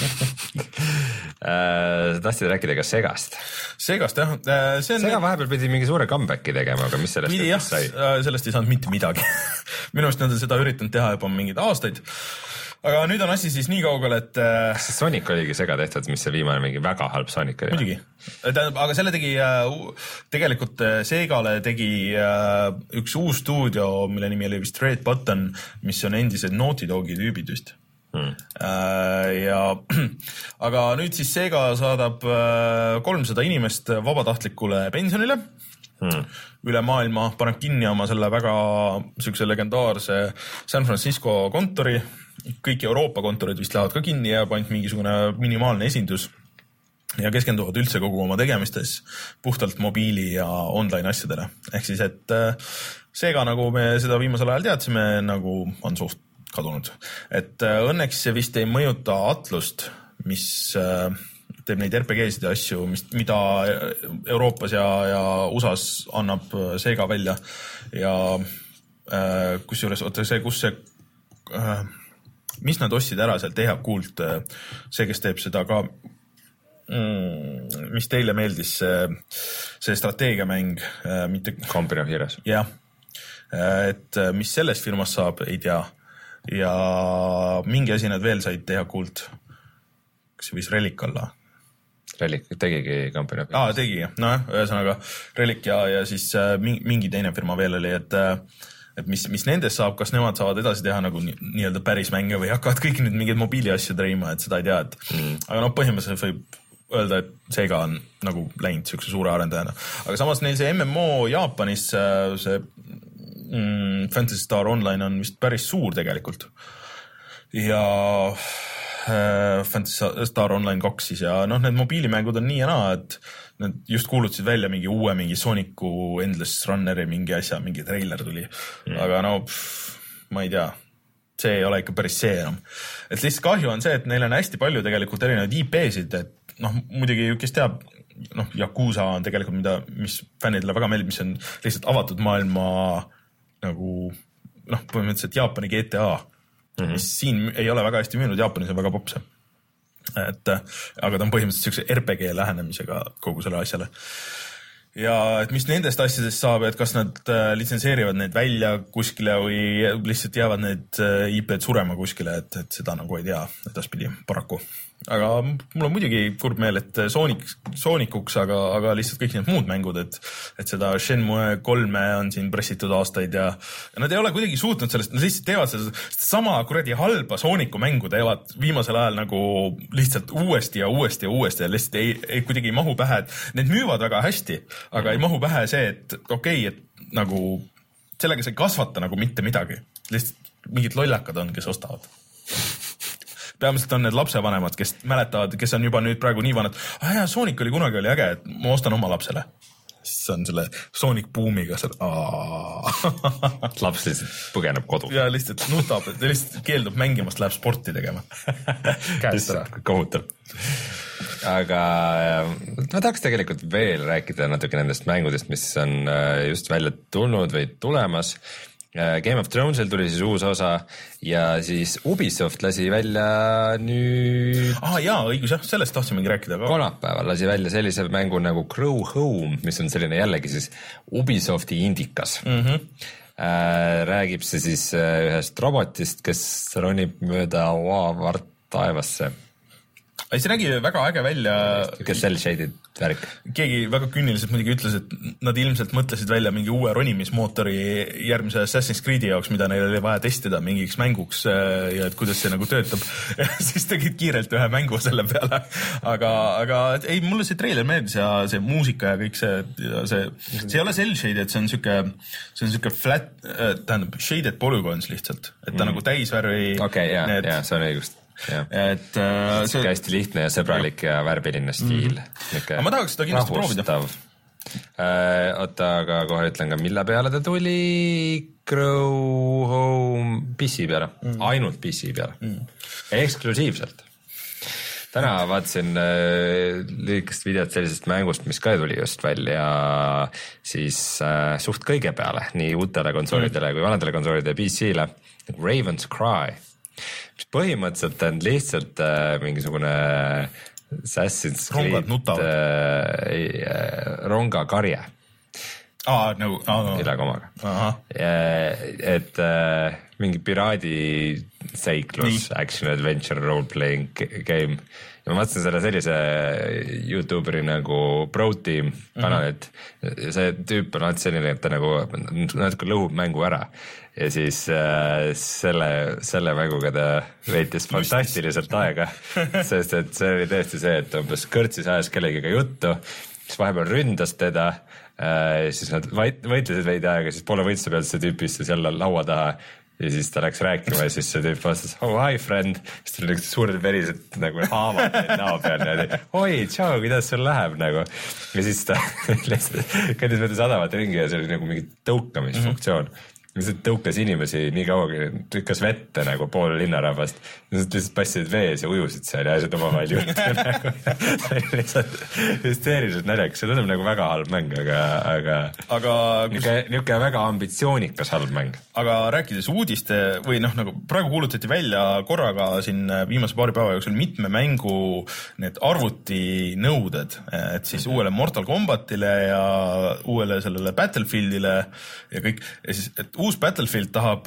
Sa tahtsid rääkida ka Segast. Segast, jah. See on... Sega vahepeal pidi mingi suure comebacki tegema, aga mis sellest pidi, jah, sai? Sellest ei saanud mitte midagi. Minu arust nad on seda üritanud teha juba mingid aastaid. Aga nüüd on asi siis nii kaugel, et... See Sonic oligi Sega tehtud, mis see viimane mingi väga halb Sonic oli. Muidugi. Aga selle tegi, tegelikult Segale tegi üks uus stuudio, mille nimi oli vist Red Button, mis on endised Naughty Dogi tüübid just. Hmm. Ja, aga nüüd siis Sega saadab kolmsada inimest vabatahtlikule pensionile. Hmm. Üle maailma paneb kinni oma selle väga sükse legendaarse San Francisco kontori. Kõik Euroopa kontorid vist lähevad ka kinni ja ainult mingisugune minimaalne esindus ja keskenduvad üldse kogu oma tegemistes puhtalt mobiili ja online asjadele. Ehk siis, et Sega, nagu me seda viimasel ajal teadsime, nagu on suht kadunud. Et õnneks see vist ei mõjuta Atlust, mis teeb neid R P G-sid ja asju, mis, mida Euroopas ja, ja U S A-s annab Sega välja. Ja äh, kus juures, oota see, kus see... Äh, mis nad ostsid ära seal Teha Kult, see, kes teeb seda ka, mm, mis teile meeldis, see, see strateegiamäng, mitte... Company of Heroes. Jah, et mis sellest firmast saab, ei tea. Ja mingi asi nad veel said Teha Kult. Kas see võis Relic olla? Relic tegigi Company of Heroes. Aa, tegi, noh, ühesõnaga Relic ja, ja siis mingi teine firma veel oli, et et mis, mis nendest saab, kas nemad saavad edasi teha nagu nii, nii-öelda päris mänge või hakkavad kõik nüüd mingid mobiili asju treima, et seda ei tea, et mm. aga noh, põhimõtteliselt võib öelda, et Sega on nagu läinud siukse suure arendajana. Aga samas neil see M M O Jaapanis, see mm, Fantasy Star Online on vist päris suur tegelikult. Ja äh, Fantasy Star Online kaks siis ja noh, need mobiilimängud on nii ja naa, et nad just kuulutasid välja mingi uue, mingi Sooniku Endless Runneri mingi asja, mingi treiler tuli. Mm. Aga no, pff, ma ei tea, see ei ole ikka päris see enam. Et lihtsalt kahju on see, et neil on hästi palju tegelikult erinevaid I P-sid, et noh, muidugi kes teab, noh, Yakuza on tegelikult, mida, mis fännidele väga meeldib, mis on lihtsalt avatud maailma nagu, noh, põhimõtteliselt Jaapani G T A, mm-hmm. mis siin ei ole väga hästi müünud, Jaapanis on väga popse. Et, aga ta on põhimõtteliselt siukse R P G lähenemisega kogu selle asjale. Ja et mis nendest asjadest saab, et kas nad litsenseerivad neid välja kuskile või lihtsalt jäävad need I P-d surema kuskile, et, et seda nagu ei tea edaspidi paraku. Aga mul on muidugi kurb meel, et Sonic, Sonikuks, aga, aga lihtsalt kõik need muud mängud, et, et seda Shenmue kolme on siin pressitud aastaid ja, ja nad ei ole kuidagi suutnud sellest, nad lihtsalt teevad seda sama kuradi halba Sonicu mängu teevad viimasel ajal nagu lihtsalt uuesti ja uuesti ja uuesti ja lihtsalt ei, ei kuidagi ei mahu pähe, et need müüvad väga hästi, aga mm-hmm. ei mahu pähe see, et okei, okay, et nagu sellega sa ei kasvata nagu mitte midagi, lihtsalt mingid lollakad on, kes ostavad. Peamiselt on need lapsevanemad, kes mäletavad, kes on juba nüüd praegu nii vanad, ah jaa, Sonic oli kunagi oli äge, et ma ostan oma lapsele. Siis on selle Sonic boomiga seal, laps lihtsalt põgeneb kodu. Ja lihtsalt nutab, et lihtsalt keeldub mängimast, läheb sporti tegema. Lihtsalt kohutab. Aga ma tahaks tegelikult veel rääkida natuke nendest mängudest, mis on just välja tulnud või tulemas. Game of Thronesil tuli siis uus osa ja siis Ubisoft lasi välja nüüd... Ah jaa, õigus jah, sellest tahtsimegi rääkida. Aga... kolmapäeval lasi välja sellise mängu nagu Grow Home, mis on selline jällegi siis Ubisofti indikas. Mm-hmm. Äh, räägib see siis ühest robotist, kes ronib mööda vaavart taevasse. See nägi väga äge välja. Kes cel-shaded värk. Keegi väga künniliselt muidugi ütles, et nad ilmselt mõtlesid välja mingi uue ronimismootori järgmise Assassin's Creed'i jaoks, mida neil oli vaja testida mingiks mänguks ja et kuidas see nagu töötab. Ja siis tegid kiirelt ühe mängu selle peale. Aga, aga ei, mulle see trailer meeldis ja see muusika ja kõik see, ja see, see ei ole cel-shaded, see on siuke, see on siuke flat, tähendab, shaded polygons lihtsalt. Et ta mm. nagu täisvärvi. Okei, okay, jah, need... ja, see on õigust. Ja. Et äh, see on hästi lihtne ja sõbralik ja, ja värviline stiil. Mm-hmm. Aga ma tahaks seda kindlasti proovida. Äh, oota, aga kohe ütlen ka, mille peale ta tuli. Grow Home P C peale, mm. ainult P C peale mm. eksklusiivselt. Täna vaatasin äh, lühikest videot sellisest mängust, mis ka tuli just välja siis äh, suht kõige peale, nii uutele konsoolidele mm. kui vanadele konsoolidele ja P C-le, Raven's Cry, mis põhimõtteliselt on lihtsalt äh, mingisugune Assassin's Creed äh, äh, ronga karje. Aa, nagu, aa, üle komaga. Et äh, mingi piraadi seiklus, action adventure role-playing game. Ja ma vaatasin selle sellise YouTuberi nagu ProTeam kanalit. Mm-hmm. See tüüp on alati selline, et ta nagu natuke lõhub mängu ära. Ja siis äh, selle, selle mänguga ta veetis fantastiliselt aega, sest et see oli tõesti see, et umbes kõrtsis ajas kellegiga juttu, siis vahepeal ründas teda, äh, siis nad võitlesid veidi aega, siis poole võitluse pealt see tüüp istus jälle laua taha ja siis ta läks rääkima ja siis see tüüp vastas, oh hi friend, siis tal oli üks suured verised nagu haavad näo peal ja oi, tšau, kuidas sul läheb nagu. Ja siis ta käidis mööda sadavat ringi ja see oli nagu mingi tõukamisfunktsioon. Mm-hmm. Lihtsalt tõukas inimesi nii kauagi, tükkas vette nagu pool linnarahvast. Lihtsalt passisid vees ja ujusid seal ja asjad omavahel juhtu nagu. Lihtsalt hüsteeriliselt naljakas. See tundub nagu väga halb mäng, aga, aga, aga niuke, niuke väga ambitsioonikas halb mäng. Aga rääkides uudiste või noh, nagu praegu kuulutati välja korraga siin viimase paari päeva jooksul mitme mängu need arvutinõuded, et siis uuele Mortal Kombatile ja uuele sellele Battlefieldile ja kõik, ja siis, et uus Battlefield tahab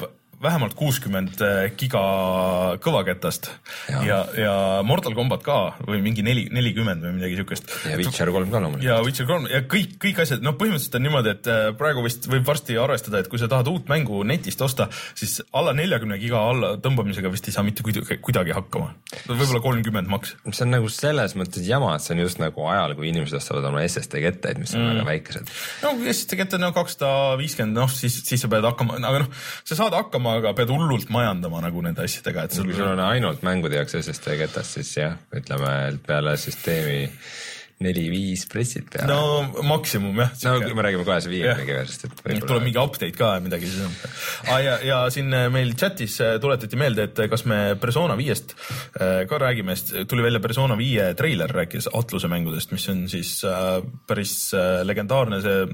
vähemalt kuuskümmend giga kõvaketast ja, ja, ja Mortal Combat ka või mingi neli, nelikümmend või midagi siukest. ja Witcher kolm ka loomulikult. ja Witcher kolm ja kõik, kõik asjad, noh põhimõtteliselt on niimoodi, et praegu vist võib varsti arvestada, et kui sa tahad uut mängu netist osta, siis alla neljakümne giga alla tõmbamisega vist ei saa mitte kuidagi, kuidagi hakkama. Võib-olla kolmkümmend maks. See on nagu selles mõttes jama, et see on just nagu ajal, kui inimesed ostavad oma S S D kettaid, mis on mm. väga väikesed. No S S D kettad on kakssada viiskümmend, noh siis, siis sa pead hakkama, aga noh, sa saad hakkama, aga pead hullult majandama nagu nende asjadega. Et kui sul on ainult mängude jaoks S S D ketast, siis jah, ütleme peale süsteemi neli viis pressid peale. No maksimum jah. No kui me räägime kahes viiekümne versest. Tuleb mingi update ka midagi siis on. Ah, ja, ja siin meil chatis tuletati meelde, et kas me Persona viiest ka räägime, tuli välja Persona viie treiler, rääkis Atluse mängudest, mis on siis päris legendaarne see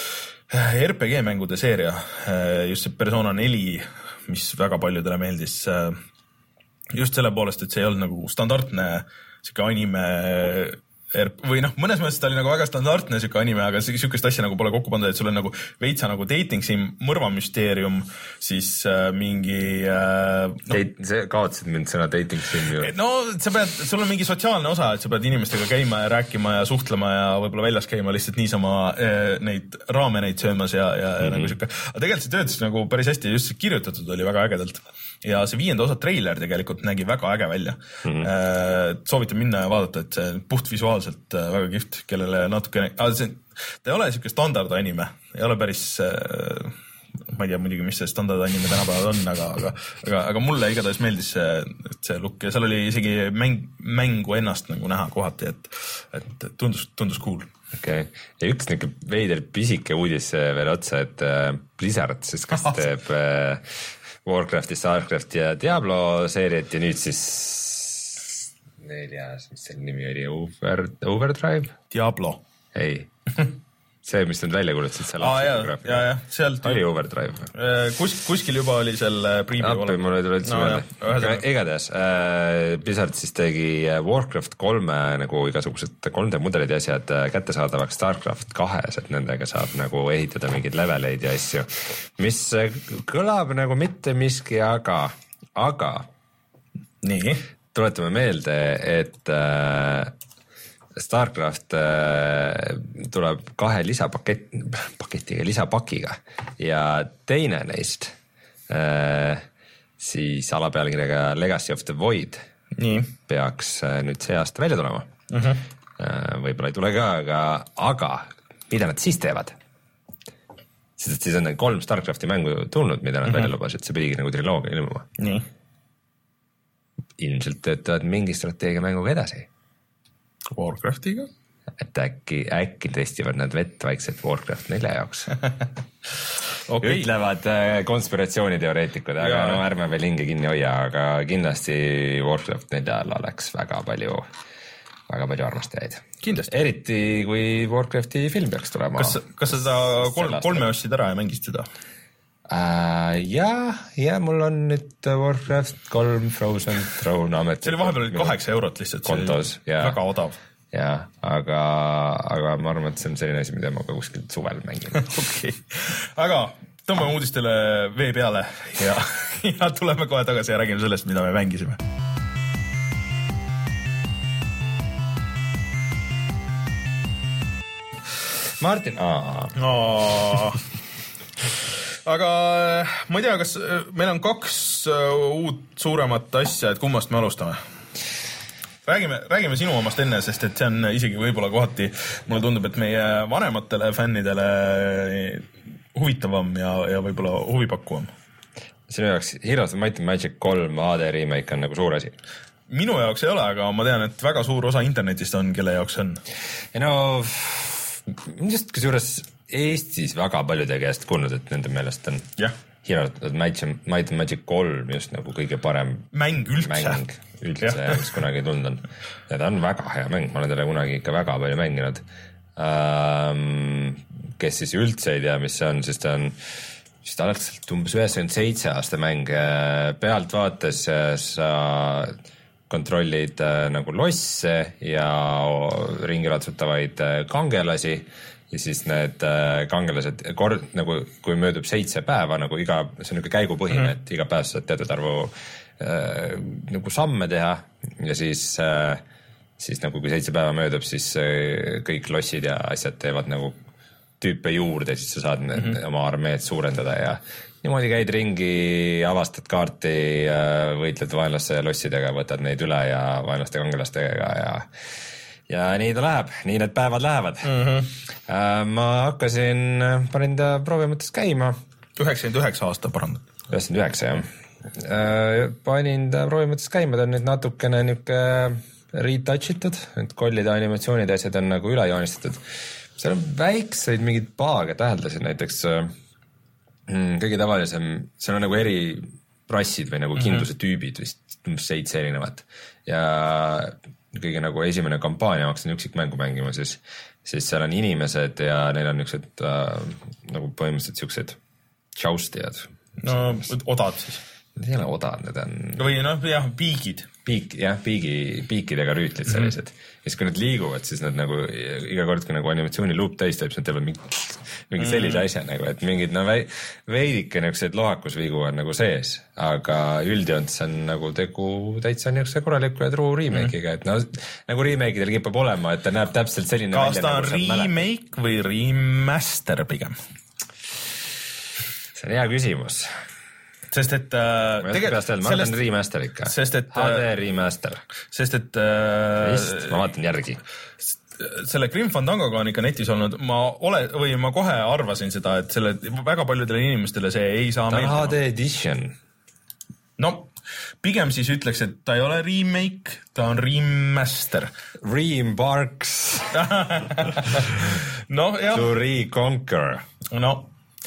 R P G mängude seeria, just see Persona neli, mis väga paljudele meeldis just selle poolest, et see ei olnud nagu standardne siuke anime või noh, mõnes mõttes ta oli nagu väga standardne siuke anime, aga siukest asja nagu pole kokku pandud, et sul on nagu veitsa nagu dating sim, mõrvamüsteerium, siis äh, mingi äh, no, Date, see kaotasid mind sõna dating sim ju. No sa pead, sul on mingi sotsiaalne osa, et sa pead inimestega käima ja rääkima ja suhtlema ja võib-olla väljas käima lihtsalt niisama äh, neid raameneid söömas ja, ja, ja mm-hmm. nagu siuke. Aga tegelikult see töötas nagu päris hästi, just kirjutatud oli väga ägedalt. Ja see viienda osa treiler tegelikult nägi väga äge välja. Mm-hmm. Äh, soovitan minna ja vaadata, et see puht visuaalselt äh, väga kihvt, kellele natuke, aga see, ta ei ole siuke standard anime, ei ole päris, äh, ma ei tea muidugi, mis see standard anime tänapäeval on, aga, aga, aga, aga mulle igatahes meeldis see, see look ja seal oli isegi mäng, mängu ennast nagu näha kohati, et, et tundus, tundus cool. Okei, okay. Ja üks niuke veider pisike uudis veel otsa, et äh, Blizzard siis kas teeb äh, Warcrafti, Starcraft ja Diablo seeriat ja nüüd siis neljas, mis selle nimi oli, Over, Overdrive? Diablo. Ei, see, mis nüüd välja kuulutasid seal. Aa, jah, jah, jah, sealt oli Overdrive. Kus, kuskil juba oli seal preview Appi, mul ei tule üldse meelde. Igatahes, äh, Blizzard siis tegi Warcraft kolme nagu igasugused kolm D mudelid ja asjad kättesaadavaks Starcraft kahes, et nendega saab nagu ehitada mingeid leveleid ja asju, mis kõlab nagu mitte miski, aga, aga nii, tuletame meelde, et äh, Starcraft äh, tuleb kahe lisapakett, paketiga, lisapakiga ja teine neist äh, siis alapealkirjaga Legacy of the Void nii. Peaks äh, nüüd see aasta välja tulema. Uh-huh. Äh, võib-olla ei tule ka, aga, aga mida nad siis teevad? Sest siis on kolm Starcrafti mängu tulnud, mida nad uh-huh. välja lubasid, see pidigi nagu triloogia ilmuma. Nii. Ilmselt töötavad mingi strateegia mänguga edasi. Warcraftiga? Et äkki, äkki testivad nad vett vaikselt Warcraft nelja jaoks. Okay. Ütlevad konspiratsiooniteoreetikud, aga ja. No ärme veel hinge kinni hoia, aga kindlasti Warcraft neljal oleks väga palju, väga palju armastajaid. Kindlasti. Eriti kui Warcrafti film peaks tulema. Kas, kas seda kolm, kolme ostsid ära ja mängist seda? Uh, ja, ja mul on nüüd Warcraft kolm Frozen Throne amet. See oli vahepeal oli kaheksa eurot lihtsalt. Kontos, ja. Väga odav. Ja, aga, aga ma arvan, et see on selline asi, mida ma ka kuskilt suvel mängin. Okei, aga tõmbame uudistele vee peale ja, ja tuleme kohe tagasi ja räägime sellest, mida me mängisime. Martin, aa. Aa. Aga ma ei tea, kas meil on kaks uut suuremat asja, et kummast me alustame? Räägime, räägime sinu omast enne, sest et see on isegi võib-olla kohati, mulle tundub, et meie vanematele fännidele huvitavam ja, ja võib-olla huvipakkuvam. Sinu jaoks Heroes of Might and Magic kolm A D remake on nagu suur asi? Minu jaoks ei ole, aga ma tean, et väga suur osa internetist on, kelle jaoks on. Ja no, just kus juures Eestis väga paljude käest kuulnud, et nende meelest on yeah. Heroes of Might and Magic kolm just nagu kõige parem mäng üldse, mäng üldse yeah. mis kunagi tulnud on. Ja ta on väga hea mäng, ma olen talle kunagi ikka väga palju mänginud. Um, kes siis üldse ei tea, mis see on, sest ta on siis ta algselt umbes üheksakümmend seitse aasta mäng. Pealtvaates sa kontrollid nagu losse ja ringi ratsutavaid kangelasi ja siis need äh, kangelased kord nagu, kui möödub seitse päeva nagu iga, see on niisugune käigupõhine mm, -hmm. et iga päev saad teatud arvu äh, nagu samme teha ja siis äh, siis nagu kui seitse päeva möödub, siis äh, kõik lossid ja asjad teevad nagu tüüpe juurde, siis sa saad mm -hmm. oma armeed suurendada ja niimoodi käid ringi, avastad kaarti, võitled vaenlaste ja lossidega, võtad neid üle ja vaenlaste kangelastega ja ja nii ta läheb, nii need päevad lähevad mm. -hmm. Ma hakkasin, panin ta proovi mõttes käima. üheksakümmend üheksa aasta parandab. üheksakümmend üheksa jah. Panin ta proovi mõttes käima, ta on nüüd natukene niuke retouch itud, et kollide animatsioonid ja asjad on nagu üle joonistatud. seal on väikseid mingeid paage täheldasid, näiteks kõige tavalisem, seal on nagu eri rassid või nagu kindluse tüübid vist umbes seitse erinevat ja kõige nagu esimene kampaania, ma hakkasin üksikmängu mängima, siis, siis seal on inimesed ja neil on niisugused äh, nagu põhimõtteliselt niisugused joustijad. No odad siis? Need ei ole odad, need on... Või noh, jah, piigid. Piik, jah, piigi, piikidega rüütlid sellised. Mm -hmm. Ja siis kui nad liiguvad, siis nad nagu iga kord, kui nagu animatsiooni luup täis teeb, siis nad teevad mingi, mingi sellise mm -hmm. asja nagu, et mingid no, veidike niisugused lohakusvigu on nagu sees, aga üldjoont see on nagu tegu täitsa niisuguse korraliku ja true remake'iga, et no nagu remake'idel kipub olema, et ta näeb täpselt selline kas välja, ta on nagu remake või remaster pigem? See on hea küsimus. Sest et äh, tegelikult sellest... ma vaatan remaster ikka. Sest et H D remaster. Sest et äh, Vist, ma vaatan järgi. Selle Grim Fandangoga on ikka netis olnud, ma ole, või ma kohe arvasin seda, et selle väga paljudele inimestele see ei saa meeldima. Ta on H D edition. No, pigem siis ütleks, et ta ei ole remake, ta on remaster. Reembarks. no, jah. To reconquer. No.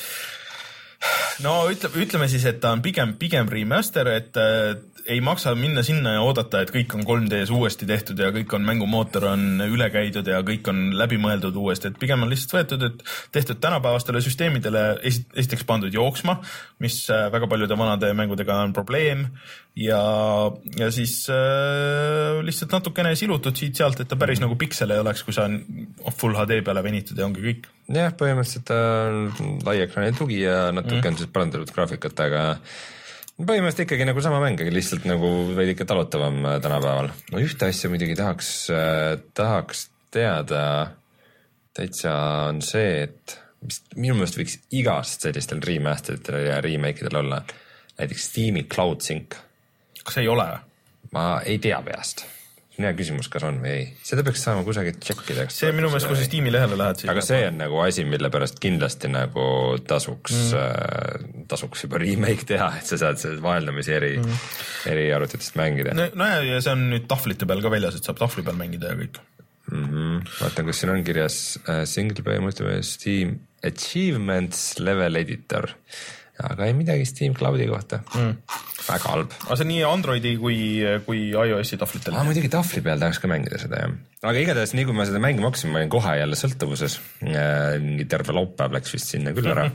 No ütle, ütleme siis, et ta on pigem, pigem remaster, et äh, ei maksa minna sinna ja oodata, et kõik on kolm D-s uuesti tehtud ja kõik on mängumootor on üle käidud ja kõik on läbimõeldud uuesti, et pigem on lihtsalt võetud, et tehtud tänapäevastele süsteemidele esi, esiteks pandud jooksma, mis äh, väga paljude vanade mängudega on probleem ja, ja siis äh, lihtsalt natukene silutud siit-sealt, et ta päris nagu piksel ei oleks, kui sa on full H D peale venitud ja ongi kõik. Jah, põhimõtteliselt on lai ekraani tugi ja natuke on mm. parandatud graafikat, aga põhimõtteliselt ikkagi nagu sama mäng, lihtsalt nagu veidi ikka talutavam tänapäeval. No ühte asja muidugi tahaks, tahaks teada täitsa on see, et minu meelest võiks igast sellistel remasteridel ja remake'idel olla näiteks Steam'i Cloud Sync. Kas ei ole? Ma ei tea peast. Hea küsimus, kas on või ei. Seda peaks saama kusagil tšekkida. See minu meelest, kui sa Steam'i lehele lähed. Aga see on nagu asi, mille pärast kindlasti nagu tasuks, mm. tasuks juba remake teha, et sa saad seda vaheldamise eri, mm. eri arvutitest mängida. No, no ja, ja see on nüüd tahvlite peal ka väljas, et saab tahvli peal mängida ja kõik. Mm -hmm. Vaatan, kas siin on kirjas uh, single player multiplayer Steam Achievements Level Editor. Aga ei midagi Steam Cloudi kohta. Mm. Väga halb. Aga see on nii Androidi kui, kui iOS-i tahvlitel. Ah, muidugi tahvli peal tahaks ka mängida seda, jah. Aga igatahes, nii kui ma seda mängima hakkasin, ma olin kohe jälle sõltuvuses. Mingi terve laupäev läks vist sinna küll ära.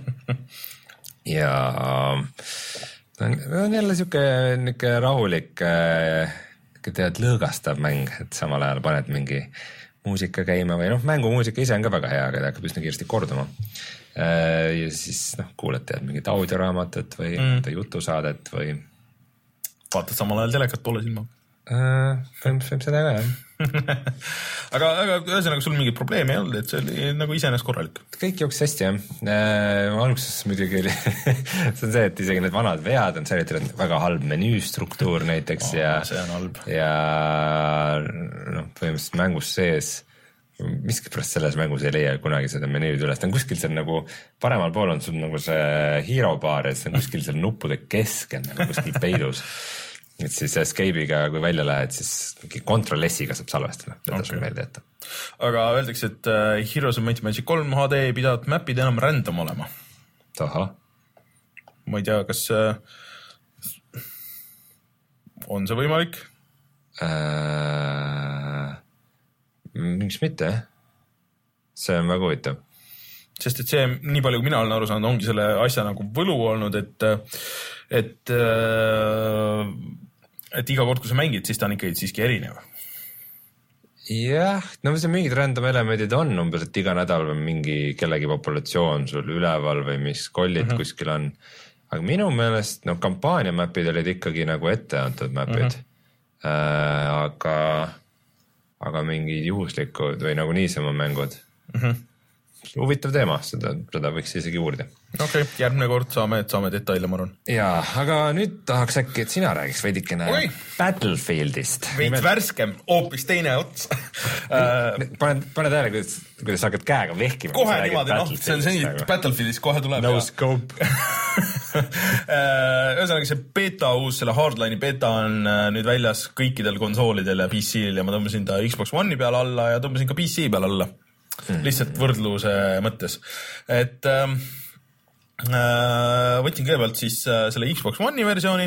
ja on jälle siuke, niuke rahulik, tead, lõõgastav mäng, et samal ajal paned mingi muusika käima või noh, mängumuusika ise on ka väga hea, aga ta hakkab üsna kiiresti korduma. Ja siis noh, kuuled tead mingit audioraamatut või mm. jutusaadet või vaatad samal ajal telekat poole silma äh, võib, võib seda ka, jah. aga, aga ühesõnaga sul mingit probleemi ei olnud, et see oli nagu iseenesest korralik? Kõik jooksis hästi, jah. äh, Alguses muidugi oli see on see, et isegi need vanad vead on see, et on väga halb menüüstruktuur näiteks oh, ja, ja noh, põhimõtteliselt mängus sees miskipärast selles mängus ei leia kunagi seda menüüd üles, ta on kuskil seal nagu paremal pool on sul nagu see hero bar, et see on kuskil seal nuppude keskel nagu kuskil peidus. Et siis escape'iga, kui välja lähed, siis Control S-iga saab salvestada, seda sul meelde jätta. Aga öeldakse, et uh, Heroes of Might and Magic kolm H D pidavat mapid enam random olema. Aha. Ma ei tea, kas uh, on see võimalik? Uh... Miks mitte? See on väga huvitav. Sest et see, nii palju kui mina olen aru saanud, ongi selle asja nagu võlu olnud, et et, et iga kord, kui sa mängid, siis ta on ikkagi siiski erinev. jah, no see mingid random elemendid on umbes, et iga nädal või mingi kellegi populatsioon sul üleval või mis kollid mm -hmm. kuskil on. Aga minu meelest no kampaania mapid olid ikkagi nagu ette antud mapid mm. -hmm. äh, aga, aga mingid juhuslikud või nagu niisama mängud mm. -hmm. huvitav teema, seda, seda võiks isegi uurida. Okei okay,, järgmine kord saame, et saame detaile, ma arvan. Jaa, aga nüüd tahaks äkki, et sina räägiks veidikene Oi. Battlefieldist. Veits värskem, hoopis teine ots. pane, pane tähele, kuidas, kuidas hakkad käega vehkima. Kohe niimoodi, noh, see on see, et Battlefieldist kohe tuleb. No ja. Scope. Ühesõnaga see beta uus, selle Hardline'i beta on nüüd väljas kõikidel konsoolidel ja P C-l ja ma tõmbasin ta Xbox One'i peale alla ja tõmbasin ka P C peale alla. Hmm. Lihtsalt võrdluse mõttes. Et ähm, äh, võtsin kõigepealt siis äh, selle Xbox One'i versiooni.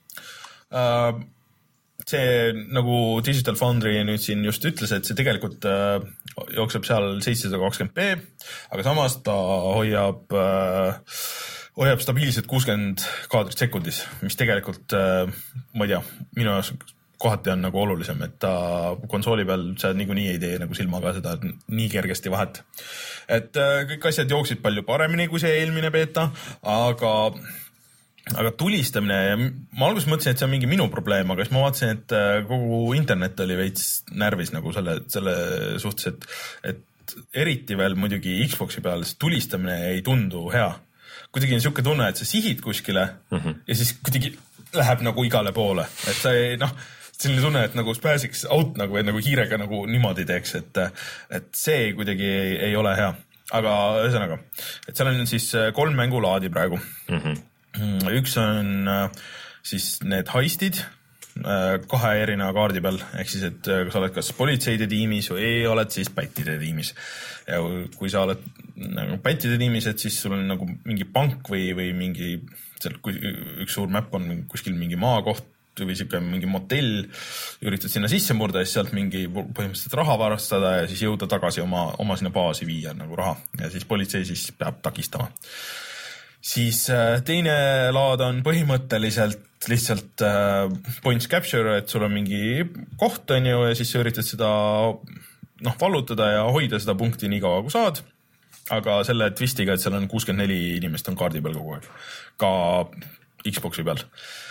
Äh, see nagu Digital Foundry nüüd siin just ütles, et see tegelikult äh, jookseb seal seitsesada kakskümmend p, aga samas ta hoiab, äh, hoiab stabiilselt kuuskümmend kaadrit sekundis, mis tegelikult, äh, ma ei tea, minu jaoks kohati on nagu olulisem, et ta konsooli peal sa niikuinii ei tee nagu silmaga seda nii kergesti vahet. Et kõik asjad jooksid palju paremini kui see eelmine beta, aga, aga tulistamine ja ma alguses mõtlesin, et see on mingi minu probleem, aga siis ma vaatasin, et kogu internet oli veits närvis nagu selle, selle suhtes, et, et eriti veel muidugi Xboxi peal see tulistamine ei tundu hea. Kuidagi on siuke tunne, et sa sihid kuskile mm -hmm. ja siis kuidagi läheb nagu igale poole, et sa ei, noh, selline tunne, et nagu pääsiks aut nagu, nagu hiirega nagu niimoodi teeks, et, et see kuidagi ei, ei ole hea. Aga ühesõnaga, et seal on siis kolm mängulaadi praegu. Mm-hmm. Üks on siis need heistid kahe erineva kaardi peal, ehk siis, et sa oled kas politseide tiimis või ei oled siis pättide tiimis. Ja kui sa oled nagu pättide tiimis, et siis sul on nagu mingi pank või, või mingi, seal üks suur map on kuskil mingi maakoht, või siuke mingi motell, üritad sinna sisse murda ja siis sealt mingi põhimõtteliselt raha varastada ja siis jõuda tagasi oma, oma sinna baasi viia nagu raha ja siis politsei siis peab takistama. Siis teine laad on põhimõtteliselt lihtsalt points capture, et sul on mingi koht on ju ja siis sa üritad seda noh, vallutada ja hoida seda punkti nii kaua kui saad, aga selle twistiga, et seal on kuuskümmend neli inimest on kaardi peal kogu aeg, ka Xboxi peal.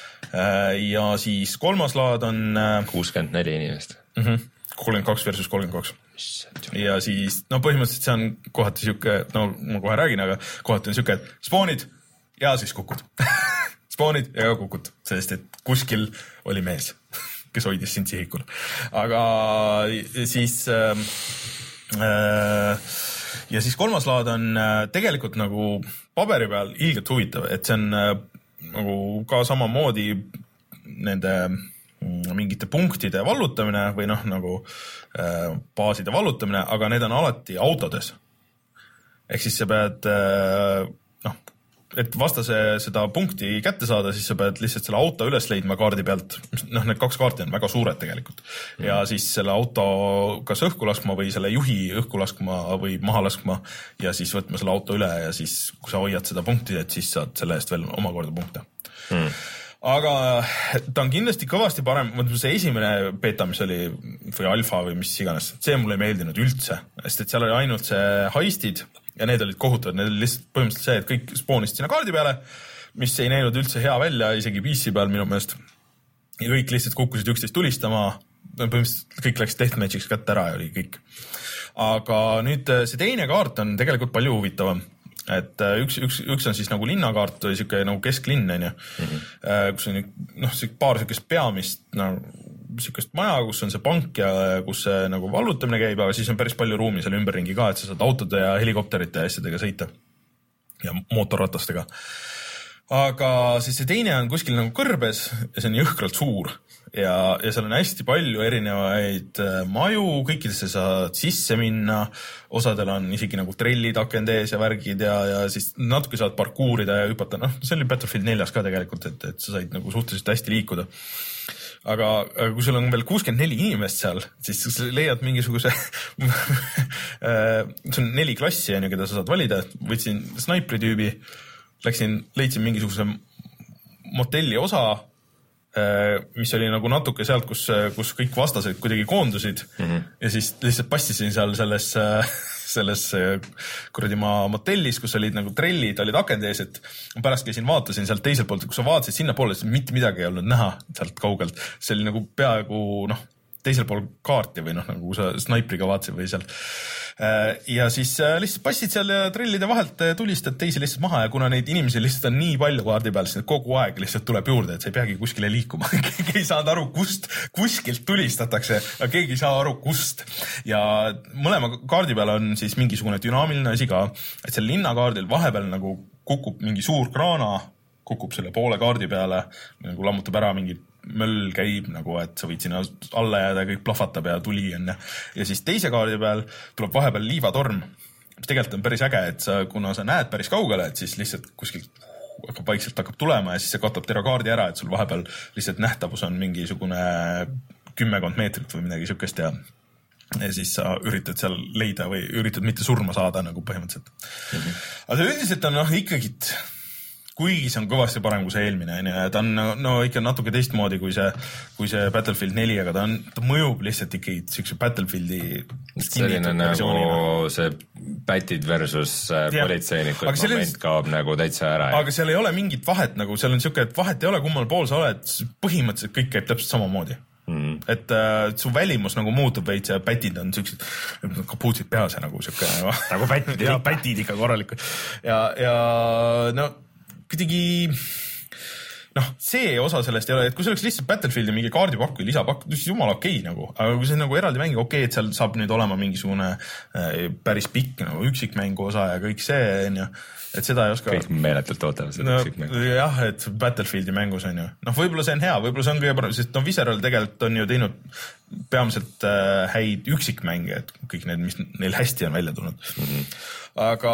Ja siis kolmas laad on kuuskümmend neli inimest. kolmkümmend kaks versus kolmkümmend kaks. Ja siis, no põhimõtteliselt see on kohati siuke, no ma kohe räägin, aga kohati on siuke, et spoonid ja siis kukud. Spoonid ja kukud, sest et kuskil oli mees, kes hoidis sind sihikul. Aga siis äh, ja siis kolmas laad on tegelikult nagu paberi peal ilgelt huvitav, et see on nagu ka samamoodi nende mingite punktide vallutamine või noh, nagu äh, baaside vallutamine, aga need on alati autodes. Ehk siis sa pead, äh, noh, et vastase seda punkti kätte saada, siis sa pead lihtsalt selle auto üles leidma kaardi pealt. Noh, need kaks kaarti on väga suured tegelikult. Mm. Ja siis selle auto kas õhku laskma või selle juhi õhku laskma või maha laskma ja siis võtma selle auto üle ja siis, kui sa hoiad seda punkti, et siis saad selle eest veel omakorda punkte. Mm. Aga ta on kindlasti kõvasti parem, see esimene beta, mis oli, või alfa või mis iganes, see mulle ei meeldinud üldse, sest et seal oli ainult see heistid ja need olid kohutavad, need oli lihtsalt põhimõtteliselt see, et kõik spoonisid sinna kaardi peale, mis ei näinud üldse hea välja, isegi P C peal minu meelest. Ja kõik lihtsalt kukkusid üksteist tulistama, põhimõtteliselt kõik läks deathmatchiks kätte ära ja oli kõik. Aga nüüd see teine kaart on tegelikult palju huvitavam. Et üks, üks, üks on siis nagu linnakaart või siuke nagu kesklinn, on ju, mm-hmm. kus on noh, paar siukest peamist no, siukest maja, kus on see pank ja kus see nagu vallutamine käib, aga siis on päris palju ruumi seal ümberringi ka, et sa saad autode ja helikopterite ja asjadega sõita ja mootorratastega. Aga siis see teine on kuskil nagu kõrbes ja see on jõhkralt suur ja, ja seal on hästi palju erinevaid maju, kõikidesse saad sisse minna, osadel on isegi nagu trellid akend ees ja värgid ja, ja siis natuke saad parkuurida ja hüpata, noh, see oli Battlefield neljas ka tegelikult, et, et sa said nagu suhteliselt hästi liikuda. Aga, aga kui sul on veel kuuskümmend neli inimest seal, siis sa leiad mingisuguse see on neli klassi, keda sa saad valida, võtsin snaipri tüübi, läksin, leidsin mingisuguse motelli osa mis oli nagu natuke sealt, kus, kus kõik vastased kuidagi koondusid mm-hmm. ja siis lihtsalt passisin seal selles selles kuradi maa motellis, kus olid nagu trellid, olid akende ees, et pärast käisin, vaatasin sealt teiselt poolt, kus sa vaatasid sinna poole, siis mitte midagi ei olnud näha sealt kaugelt. See oli nagu peaaegu, noh, teisel pool kaarti või noh, nagu sa snaipriga vaatasid või seal. Ja siis lihtsalt passid seal ja trellide vahelt tulistad teisi lihtsalt maha ja kuna neid inimesi lihtsalt on nii palju kaardi peal, siis kogu aeg lihtsalt tuleb juurde, et sa ei peagi kuskile liikuma. Keegi ei saanud aru, kust kuskilt tulistatakse ja keegi ei saa aru, kust. Ja mõlema kaardi peal on siis mingisugune dünaamiline asi ka, et selle linnakaardil vahepeal nagu kukub mingi suur kraana, kukub selle poole kaardi peale, nagu lammutab ära mingi möll käib nagu, et sa võid sinna alla jääda ja kõik plahvatab ja tuli enne. Ja siis teise kaardi peal tuleb vahepeal liivatorm, mis tegelikult on päris äge, et sa, kuna sa näed päris kaugele, et siis lihtsalt kuskilt hakkab vaikselt hakkab tulema ja siis see katab terve kaardi ära, et sul vahepeal lihtsalt nähtavus on mingisugune kümmekond meetrit või midagi sükest ja ja siis sa üritad seal leida või üritad mitte surma saada nagu põhimõtteliselt. Mm-hmm. Aga üldiselt on noh ikkagi kuigi see on kõvasti parem kui see eelmine, ja ta on no ikka natuke teistmoodi kui see, kui see Battlefield neli, aga ta on, ta mõjub lihtsalt ikkagi siukse Battlefieldi selline nagu see pätid versus ja, politseinikud moment selline, kaob nagu täitsa ära. Aga seal ei ole mingit vahet nagu, seal on siuke, et vahet ei ole, kummal pool sa oled, põhimõtteliselt kõik käib täpselt samamoodi. Mm. Et äh, su välimus nagu muutub veits ja pätid on siuksed kapuutsid peas ja nagu siuke nagu pätid, ja pätid ikka korralikult ja, ja no kuidagi, noh, see osa sellest ei ole, et kui see oleks lihtsalt Battlefieldi mingi kaardipakk või lisapakk, siis jumal okei okay, nagu, aga kui see on nagu eraldi mäng, okei okay,, et seal saab nüüd olema mingisugune äh, päris pikk nagu üksikmängu osa ja kõik see, on ju, et seda ei oska. Kõik meeletult ootavad seda no, üksikmängu. Jah, et Battlefieldi mängus on ju, noh, võib-olla see on hea, võib-olla see on kõige parem, sest no Visceral tegelikult on ju teinud peamiselt äh, häid üksikmänge, et kõik need, mis neil hästi on välja tulnud. Mm-hmm. Aga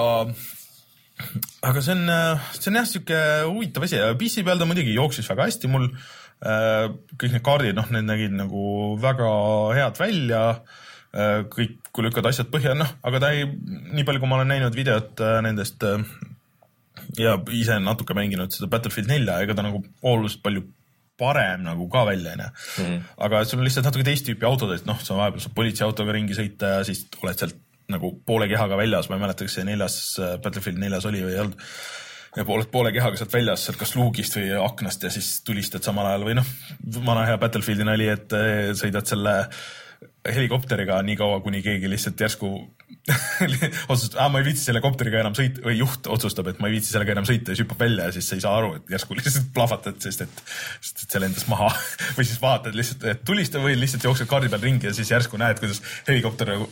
aga see on, see on jah siuke huvitav asi ja P C peal ta muidugi jooksis väga hästi mul, kõik need kaardid, noh, need nägid nagu väga head välja, kõik, kui lükkad asjad põhja, noh, aga ta ei, nii palju kui ma olen näinud videot nendest ja ise natuke mänginud seda Battlefield nelja, ega ta nagu oluliselt palju parem nagu ka välja, ne. Mm. Aga sul on lihtsalt natuke teist tüüpi autod, et noh, sa vahepeal saab politseiautoga ringi sõita ja siis oled sealt nagu poole kehaga väljas, ma ei mäleta, kas see neljas, Battlefield neljas oli või ei olnud. Ja pooled poole kehaga sealt väljas, sealt kas luugist või aknast ja siis tulistad samal ajal või noh, vana hea Battlefieldi nali, et sõidad selle helikopteriga nii kaua, kuni keegi lihtsalt järsku otsustab, ah, ma ei viitsi selle kopteriga enam sõita või juht otsustab, et ma ei viitsi sellega enam sõita ja süppab välja ja siis sa ei saa aru, et järsku lihtsalt plahvatad, sest et, sest et see lendas maha või siis vaatad lihtsalt, et tulista või lihtsalt jooksed kaardi peal ringi ja siis järsku näed, kuidas helikopter nagu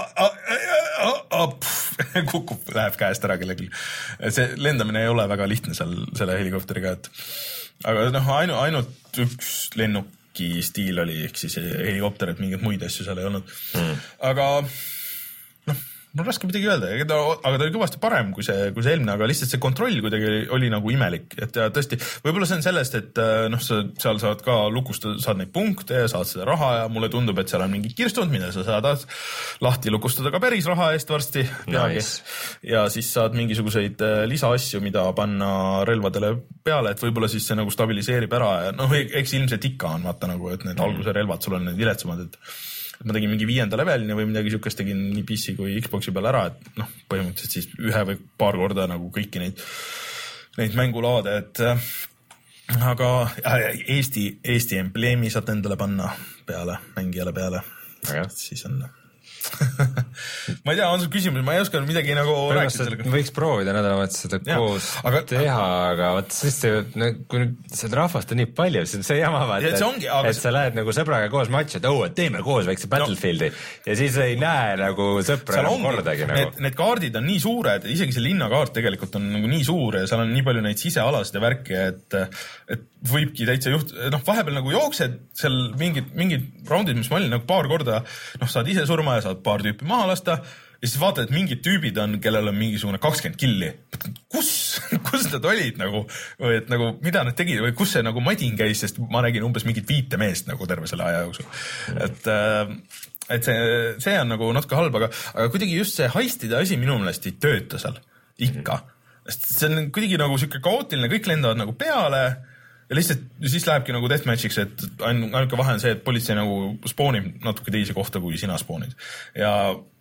kukub, läheb käest ära kellelgi. See lendamine ei ole väga lihtne seal selle helikopteriga, et aga noh, ainu, ainult üks lennuk stiil oli, ehk siis helikopter, et mingeid muid asju seal ei olnud. Mm. Aga noh, mul raske midagi öelda, aga ta oli kõvasti parem kui see, kui see eelmine, aga lihtsalt see kontroll kuidagi oli nagu imelik, et tõesti, võib-olla see on sellest, et noh, sa seal saad ka lukustada, saad neid punkte ja saad seda raha ja mulle tundub, et seal on mingi kirstud, mida sa saad lahti lukustada ka päris raha eest varsti. Nice. Ja siis saad mingisuguseid lisaasju, mida panna relvadele peale, et võib-olla siis see nagu stabiliseerib ära ja noh, eks ilmselt ikka on vaata nagu, et need mm. alguse relvad, sul on need viletsamad, et ma tegin mingi viienda levelini või midagi sükest tegin nii P C kui Xboxi peal ära, et noh, põhimõtteliselt siis ühe või paar korda nagu kõiki neid, neid mängulaade, et aga Eesti, Eesti embleemi saad endale panna peale, mängijale peale, siis on ma ei tea, on sul küsimus, ma ei oska midagi nagu rääkida sellega. Võiks proovida nädalavahetus seda ja, koos aga, teha, aga vaat siis see, kui nüüd seda rahvast on nii palju, siis see jama vaata, et, ongi, et sa lähed nagu sõbraga koos matši, et oh, et teeme koos väikse Battlefieldi no, ja siis ei näe nagu sõpra enam kordagi. Nagu. Need, need kaardid on nii suured, isegi see linnakaart tegelikult on nagu nii suur ja seal on nii palju neid sisealasid ja värki, et, et võibki täitsa juht, noh, vahepeal nagu jooksed seal mingid, mingid raundid, mis ma olin nagu paar korda, noh, saad ise surma ja saad paar tüüpi maha lasta ja siis vaatad, et mingid tüübid on, kellel on mingisugune kakskümmend killi. Kus, kus nad olid nagu, või et nagu, mida nad tegid või kus see nagu madin käis, sest ma nägin umbes mingit viite meest nagu terve selle aja jooksul. Et, et see, see on nagu natuke halb, aga, aga kuidagi just see heistide asi minu meelest ei tööta seal ikka. Sest see on kuidagi nagu siuke kaootiline, kõik lendavad nagu peale ja lihtsalt siis lähebki nagu deathmatch'iks, et ainuke vahe on see, et politsei nagu spoonib natuke teise kohta, kui sina spoonid. Ja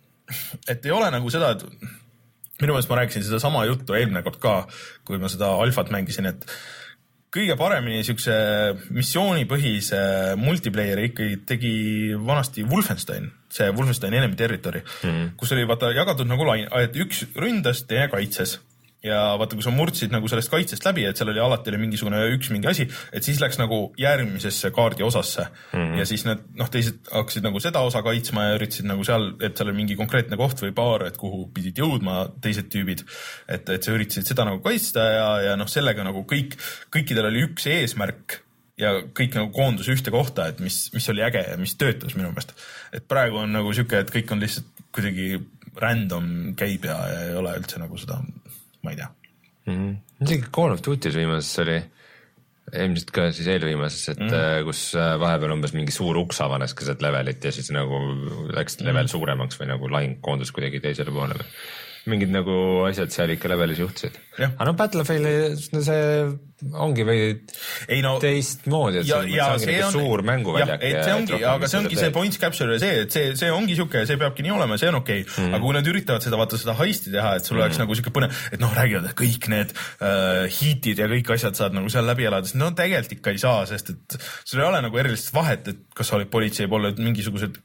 et ei ole nagu seda, et minu meelest ma rääkisin seda sama juttu eelmine kord ka, kui ma seda alfat mängisin, et kõige paremini siukse missioonipõhise multiplayeri ikkagi tegi vanasti Wolfenstein, see Wolfenstein Enemy Territory, mm-hmm. kus oli vaata jagatud nagu lain, et üks ründas, teine kaitses. Ja vaata, kui sa murdsid nagu sellest kaitsest läbi, et seal oli alati oli mingisugune üks mingi asi, et siis läks nagu järgmisesse kaardi osasse mm-hmm. ja siis need noh, teised hakkasid nagu seda osa kaitsma ja üritasid nagu seal, et seal oli mingi konkreetne koht või paar, et kuhu pidid jõudma teised tüübid, et, et sa üritasid seda nagu kaitsta ja, ja noh, sellega nagu kõik, kõikidel oli üks eesmärk ja kõik nagu koondus ühte kohta, et mis, mis oli äge ja mis töötas minu meelest. Et praegu on nagu siuke, et kõik on lihtsalt kuidagi random käib ja, ja ei ole üldse nagu seda ma ei tea. Mm-hmm. Isegi Call of Duty's viimases oli, ilmselt ka siis eelviimases, et mm-hmm. kus vahepeal umbes mingi suur uks avanes keset levelit ja siis nagu läks level mm-hmm. suuremaks või nagu lahing koondus kuidagi teisele poole. Mingid nagu asjad seal ikka levelis juhtusid. Aga no Battlefield, no see ongi või ei, no, teist moodi, et ja, see, ja, see ongi on, suur mänguväljak. Ja, see ongi, aga see ongi see points capture ja see, et see, see ongi siuke, see peabki nii olema, see on okei okay. mm. Aga kui nad üritavad seda, vaata seda heisti teha, et sul mm. oleks nagu siuke põne, et noh, räägivad, et kõik need uh, hiitid ja kõik asjad saad nagu seal läbi elada, no tegelikult ikka ei saa, sest et sul ei ole nagu erilist vahet, et kas sa olid politsei poole mingisugused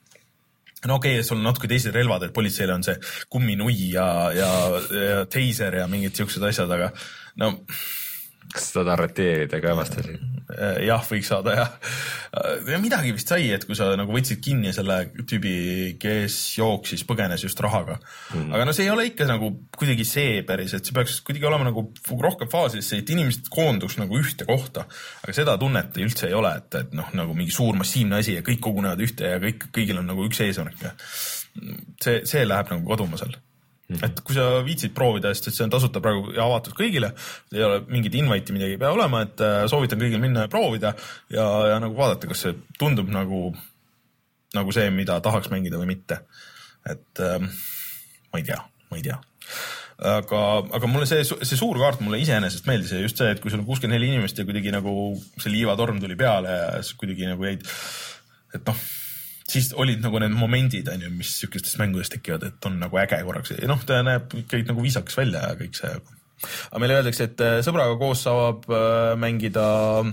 no okei okay,, sul on natuke teised relvad, et politseile on see kumminui ja, ja, ja teiser ja mingid siuksed asjad, aga no kas seda arreteerida ka vastasid? Jah, võiks saada jah. Ja midagi vist sai, et kui sa nagu võtsid kinni selle tüübi, kes jooksis, põgenes just rahaga. Mm. Aga no see ei ole ikka nagu kuidagi see päris, et see peaks kuidagi olema nagu rohkem faasis, et inimesed koonduks nagu ühte kohta. Aga seda tunnet üldse ei ole, et, et noh, nagu mingi suur massiivne asi ja kõik kogunevad ühte ja kõik, kõigil on nagu üks eesmärk. See, see läheb nagu koduma seal. Et kui sa viitsid proovida, sest see on tasuta praegu ja avatud kõigile, ei ole mingit invite'i midagi ei pea olema, et soovitan kõigil minna ja proovida ja, ja nagu vaadata, kas see tundub nagu, nagu see, mida tahaks mängida või mitte. Et ähm, ma ei tea, ma ei tea. Aga, aga mulle see, see suur kaart mulle iseenesest meeldis ja just see, et kui sul on kuuskümmend neli inimest ja kuidagi nagu see liivatorm tuli peale ja siis kuidagi nagu jäid, et noh, siis olid nagu need momendid, on ju, mis sükestest mängudest tekivad, et on nagu äge korraks. Ja noh, ta näeb kõik nagu viisakas välja ja kõik see. Aga meile öeldakse, et sõbraga koos saab mängida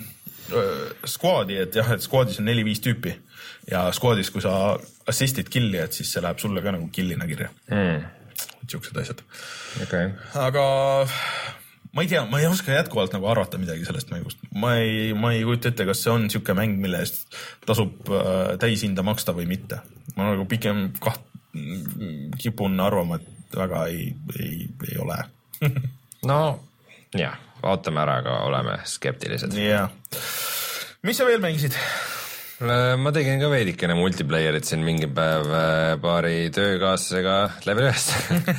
squadi, et jah, et squadis on neli-viis tüüpi. Ja squadis, kui sa assistid killi, et siis see läheb sulle ka nagu killina kirja. Mm. Siuksed asjad. Okay. Aga ma ei tea, ma ei oska jätkuvalt nagu arvata midagi sellest mängust. Ma ei, ma ei kujuta ette, kas see on siuke mäng, mille eest tasub äh, täishinda maksta või mitte. Ma nagu pikem kaht, kipun arvama, et väga ei, ei, ei ole. No, jah, vaatame ära, aga oleme skeptilised. Yeah. Mis sa veel mängisid? Ma tegin ka veidikene multiplayerit siin mingi päev paari töökaaslasega level ühest.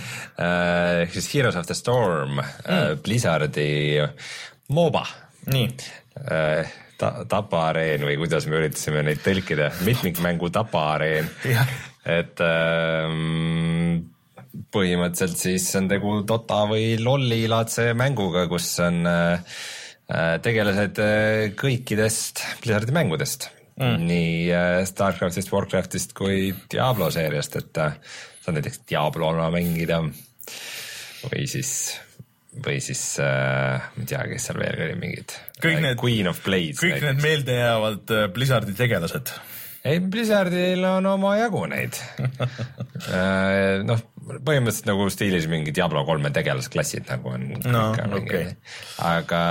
Ehk siis Heroes of the Storm, mm. Blizzardi MOBA. Nii. Ta, tapaareen või kuidas me üritasime neid tõlkida. Mitmikmängu tapaareen. Et ähm, põhimõtteliselt siis on tegu Dota või Lolli laadse mänguga, kus on äh, tegelased kõikidest Blizzardi mängudest. Mm. Nii Starcraftist, Warcraftist kui Diablo seeriast, et saad näiteks Diablona mängida või siis, või siis äh, ma ei tea, kes seal veel oli mingid need, Queen of Blades. Kõik näiteks. Need meelde jäävad Blizzardi tegelased. Ei, Blizzardil on oma jagu neid. äh, noh, põhimõtteliselt nagu stiilis mingi Diablo kolme tegelasklassid nagu on. No, okei. Okay. Aga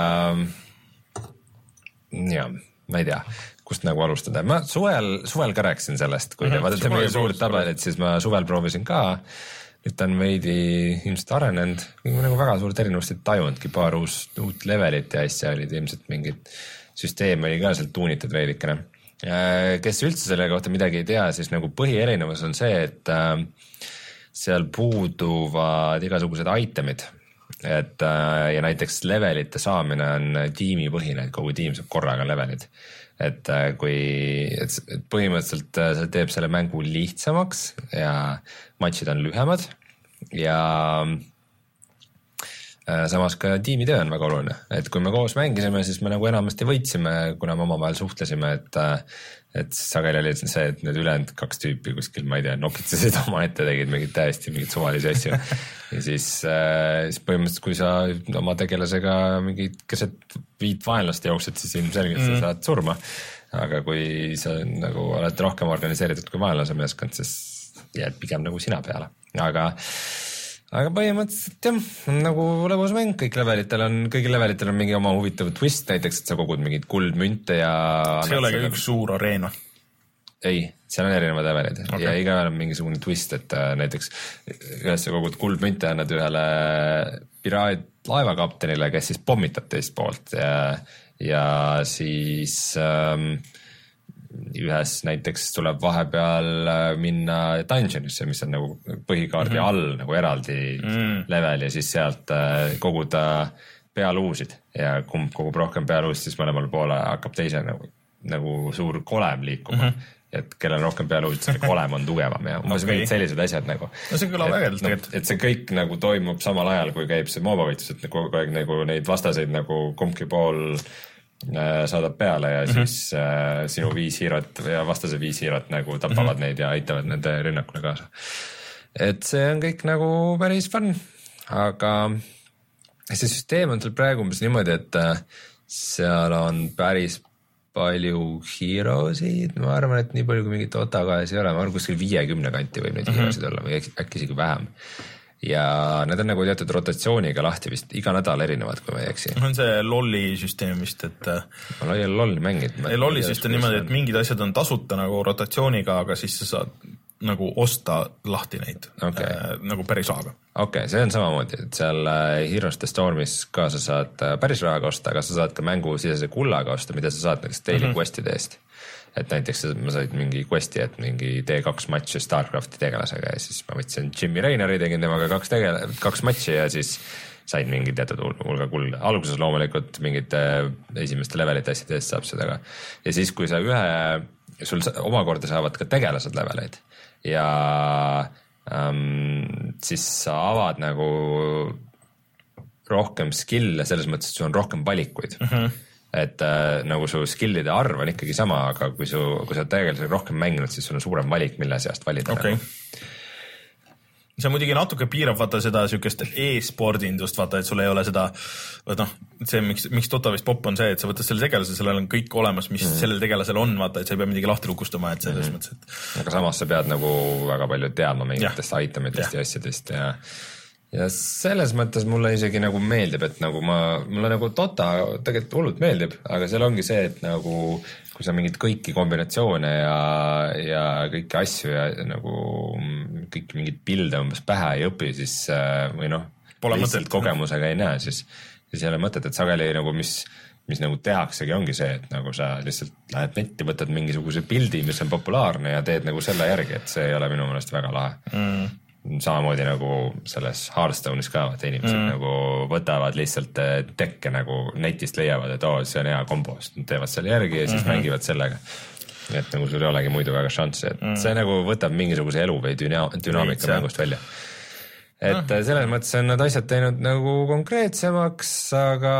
jah, ma ei tea kust nagu alustada. Ma suvel, suvel ka rääkisin sellest, kui te mm-hmm. vaatate meie suurt tabelit, siis ma suvel proovisin ka. Nüüd ta on veidi ilmselt arenenud, nagu väga suurt erinevust ei tajunudki, paar uus, uut levelit ja asja olid ilmselt mingid süsteem oli ka sealt tuunitud veidikene. Kes üldse selle kohta midagi ei tea, siis nagu põhierinevus on see, et seal puuduvad igasugused itemid. Et, ja näiteks levelite saamine on tiimipõhine, et kogu tiim saab korraga levelid. Et kui et põhimõtteliselt see teeb selle mängu lihtsamaks ja matšid on lühemad ja samas ka tiimitöö on väga oluline, et kui me koos mängisime, siis me nagu enamasti võitsime, kuna me omavahel suhtlesime, et et sageli oli see, et need ülejäänud kaks tüüpi kuskil, ma ei tea, nokitsesid oma ette, tegid mingid täiesti mingid suvalisi asju. Ja siis, siis põhimõtteliselt, kui sa oma tegelasega mingid keset viit vaenlast jooksed, siis ilmselgelt mm. sa saad surma. Aga kui sa nagu oled rohkem organiseeritud kui vaenlase meeskond, siis jääd pigem nagu sina peale. Aga Aga põhimõtteliselt jah, nagu lõbus mäng, kõik levelitel on, kõigil levelitel on mingi oma huvitav twist, näiteks, et sa kogud mingid kuldmünte ja... See ei olegi üks suur areena? Ei, seal on erinevad levelid okay. Ja iga on mingisugune twist, et näiteks ühes sa kogud kuldmünte annad ühele piraat laevakaptenile, kes siis pommitab teist poolt ja, ja siis... Ähm, ühes näiteks tuleb vahepeal minna dungeonisse, mis on nagu põhikaardi mm-hmm. all nagu eraldi mm. level ja siis sealt koguda pealuusid ja kumb kogub rohkem pealuusid, siis mõlemal poole hakkab teise nagu, nagu suur kolem liikuma mm-hmm. et kellel on rohkem pealuusid, see kolem on tugevam ja umbes okay. mingid sellised asjad nagu. No see kõlab ägedalt tegelikult. No, et see kõik nagu toimub samal ajal, kui käib see moobavõitlus, et kogu aeg nagu neid vastaseid nagu kumbki pool saadab peale ja mm-hmm. siis äh, sinu viis hiirot ja vastase viis hiirot nagu tapavad mm-hmm. neid ja aitavad nende rünnakule kaasa. Et see on kõik nagu päris fun, aga see süsteem on seal praegu umbes niimoodi, et äh, seal on päris palju hero'sid, ma arvan, et nii palju kui mingit otakaes ei ole, ma arvan kuskil viiekümne kanti võib neid mm-hmm. hero'sid olla või äkki isegi vähem. Ja need on nagu teatud rotatsiooniga lahti vist iga nädal erinevad, kui ma ei eksi. On see lolli süsteem vist, et... Ma ei ole lolli mängid. Ei, lolli süsteem on niimoodi, et mingid asjad on tasuta nagu rotatsiooniga, aga siis sa saad nagu osta lahti neid okay. äh, nagu päris rahaga. Okei, okay, see on samamoodi, et seal Heroes the Stormis ka sa saad päris rahaga osta, aga sa saad ka mängu sisese kullaga osta, mida sa saad näiteks daily mm-hmm. questide eest. Et näiteks ma sain mingi questi, et mingi D kaks matši Starcrafti tegelasega ja siis ma võtsin Jimmy Raynori, tegin temaga kaks, tegele, kaks matši ja siis sain mingi teatud hulga kulda. Alguses loomulikult mingite esimeste levelite asjade eest saab seda ka. Ja siis, kui sa ühe, sul omakorda saavad ka tegelased leveleid ja ähm, siis sa avad nagu rohkem skill'e selles mõttes, et sul on rohkem valikuid. Mhm. Et äh, nagu su skill'ide arv on ikkagi sama, aga kui, su, kui sa tegelikult rohkem mänginud, siis sul on suurem valik, mille seast valida. Okay. See muidugi natuke piirab vaata seda sükest e-spordindust, vaata, et sul ei ole seda, noh, see miks, miks Dota vist pop on see, et sa võtad selle tegelase, sellel on kõik olemas, mis mm. sellel tegelasel on, vaata, et sa ei pea midagi lahti lukustama, et selles mm. mõttes, et... Aga samas sa pead nagu väga palju teadma mingitest ja. Itemitest ja. Ja asjadest ja... Ja selles mõttes mulle isegi nagu meeldib, et nagu ma, mulle nagu Dota tegelikult hullult meeldib, aga seal ongi see, et nagu kui sa mingid kõiki kombinatsioone ja, ja kõiki asju ja nagu kõik mingid pilde umbes pähe ei õpi, siis või noh, lihtsalt kogemusega ei näe, siis, siis ei ole mõtet, et sageli nagu mis, mis nagu tehaksegi ongi see, et nagu sa lihtsalt lähed netti, võtad mingisuguse pildi, mis on populaarne ja teed nagu selle järgi, et see ei ole minu meelest väga lahe. Mm. Samamoodi nagu selles Hearthstone'is ka, et inimesed mm. nagu võtavad lihtsalt tekke nagu netist leiavad, et oo, see on hea kombo, teevad selle järgi ja siis mm-hmm. mängivad sellega. Et nagu sul ei olegi muidu väga šanssi, et mm. see nagu võtab mingisuguse elu või düna- dünaamika mängust välja. Et ah. selles mõttes on nad asjad teinud nagu konkreetsemaks, aga...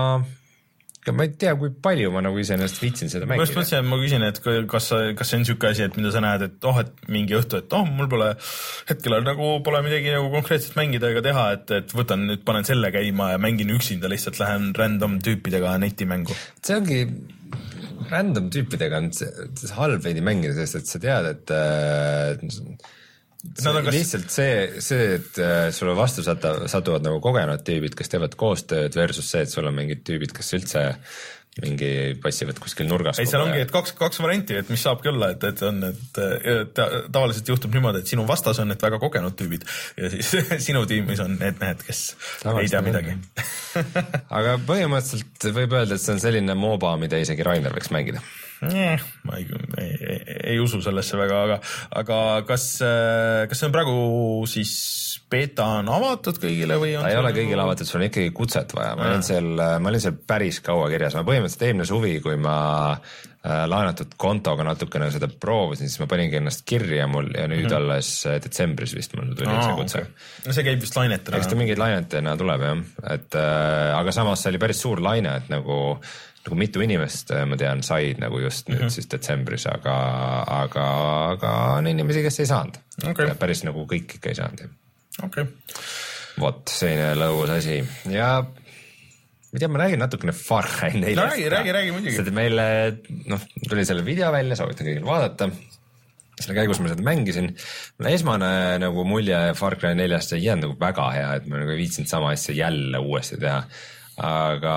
ma ei tea, kui palju ma nagu iseenesest viitsin seda mängida. Ma just mõtlesin, et ma küsin, et kas, kas see on siuke asi, et mida sa näed, et oh, et mingi õhtu, et oh, mul pole hetkel nagu pole midagi nagu konkreetselt mängida ega teha, et, et võtan nüüd, panen selle käima ja mängin üksinda, lihtsalt lähen random tüüpidega netimängu. See ongi random tüüpidega on see, see halb veidi mängida, sest et sa tead, et äh, See kas... lihtsalt see, see, et sulle vastu satuvad nagu kogenud tüübid, kes teevad koostööd versus see, et sul on mingid tüübid, kes üldse mingi passivad kuskil nurgas. Ei, seal ongi, et kaks, kaks varianti, et mis saabki olla, et, et on, et ta, tavaliselt juhtub niimoodi, et sinu vastas on need väga kogenud tüübid ja siis sinu tiimis on need mehed, kes Tavast ei tea midagi. Aga põhimõtteliselt võib öelda, et see on selline MOBA, mida isegi Rainer võiks mängida. Eh, ma ei, ei, ei, ei usu sellesse väga, aga, aga kas, kas see on praegu siis beta on avatud kõigile või on ta ei ole kõigile avatud, sul on ikkagi kutset vaja, ma olin seal, ma olin seal päris kaua kirjas, ma põhimõtteliselt eelmine suvi, kui ma äh, laenatud kontoga natukene seda proovisin, siis ma paningi ennast kirja mul ja nüüd mm -hmm. alles detsembris vist mul tuli Aa, see kutse okay.. no see käib vist lainetena. eks ta mingeid lainetena tuleb jah, et äh, aga samas see oli päris suur laine, et nagu nagu mitu inimest, ma tean, said nagu just nüüd mm -hmm. siis detsembris, aga, aga, aga on inimesi, kes ei saanud okay.. päris nagu kõik ikka ei saanud. okei okay.. vot, selline lõus asi ja ma ei tea, ma räägin natukene Far Cry neljast. No, räägi, räägi, räägi muidugi. Seda meile, noh, tuli selle video välja, soovitan kõigil vaadata. Selle käigus ma seda mängisin. Esmane nagu mulje Far Cry neljast ei jäänud nagu väga hea, et ma nagu ei viitsinud sama asja jälle uuesti teha. Aga,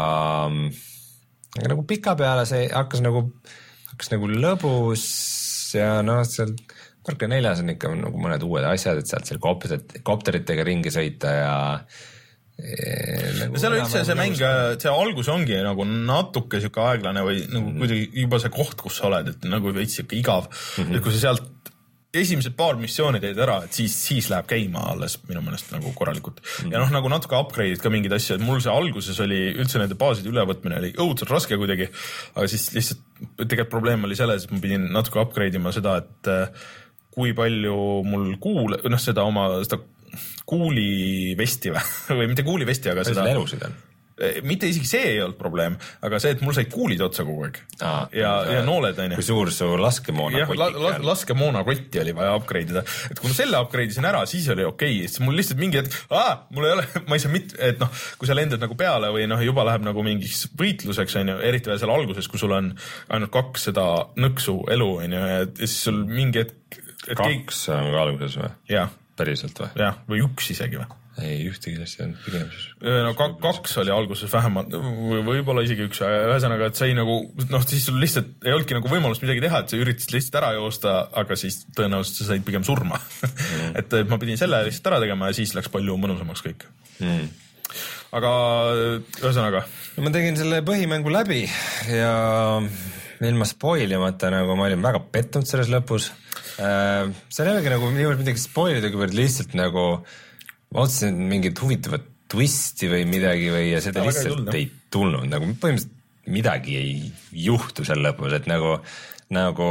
aga nagu pika peale see hakkas nagu, hakkas nagu lõbus ja noh, seal Far Cry neljas on ikka nagu mõned uued asjad, et sealt seal kopteritega ringi sõita ja Nagu seal üldse see mäng, see algus ongi nagu natuke siuke aeglane või nagu mm. kuidagi juba see koht, kus sa oled, et nagu veits siuke igav mm. -hmm. et kui sa sealt esimesed paar missiooni teed ära, et siis, siis läheb käima alles minu meelest nagu korralikult mm. ja noh, nagu natuke upgrade'id ka mingid asjad, mul see alguses oli üldse nende baaside ülevõtmine oli õudselt raske kuidagi, aga siis lihtsalt tegelikult probleem oli selles, et ma pidin natuke upgrade ima seda, et kui palju mul kuul, noh seda oma seda kuulivesti või, või mitte kuulivesti, aga seda... elusid on? Mitte isegi see ei olnud probleem, aga see, et mul said kuulid otsa kogu aeg Aa, ja, ja nooled on. Kui suur su laskemoona kotti la, la, laskemoona kotti oli vaja upgrade ida. Et kui ma selle upgrade isin ära, siis oli okei okay., siis mul lihtsalt mingi hetk, aa, mul ei ole, ma ei saa mitte, et noh, kui sa lendad nagu peale või noh, juba läheb nagu mingiks võitluseks, on ju, eriti veel seal alguses, kui sul on ainult kaks seda nõksu elu, on ju, ja siis sul mingi hetk... Kaks on ka alguses või? Jah. Päriselt või? Jah, või üks isegi või? Ei, ühtegi asja on pigem siis. No kaks oli alguses vähemalt, võib-olla isegi üks, ühesõnaga, et sai nagu, noh, siis sul lihtsalt ei olnudki nagu võimalust midagi teha, et sa üritasid lihtsalt ära joosta, aga siis tõenäoliselt sa said pigem surma mm. et ma pidin selle lihtsalt ära tegema ja siis läks palju mõnusamaks kõik mm. aga ühesõnaga. Ma tegin selle põhimängu läbi ja ilma spoilimata, nagu ma olin väga pettunud selles lõpus. See ei olegi nagu niivõrd midagi spoilida, kuivõrd lihtsalt nagu ma otsesin mingit huvitavat twisti või midagi või ja seda lihtsalt ei tulnud, nagu põhimõtteliselt midagi ei juhtu seal lõpus, et nagu, nagu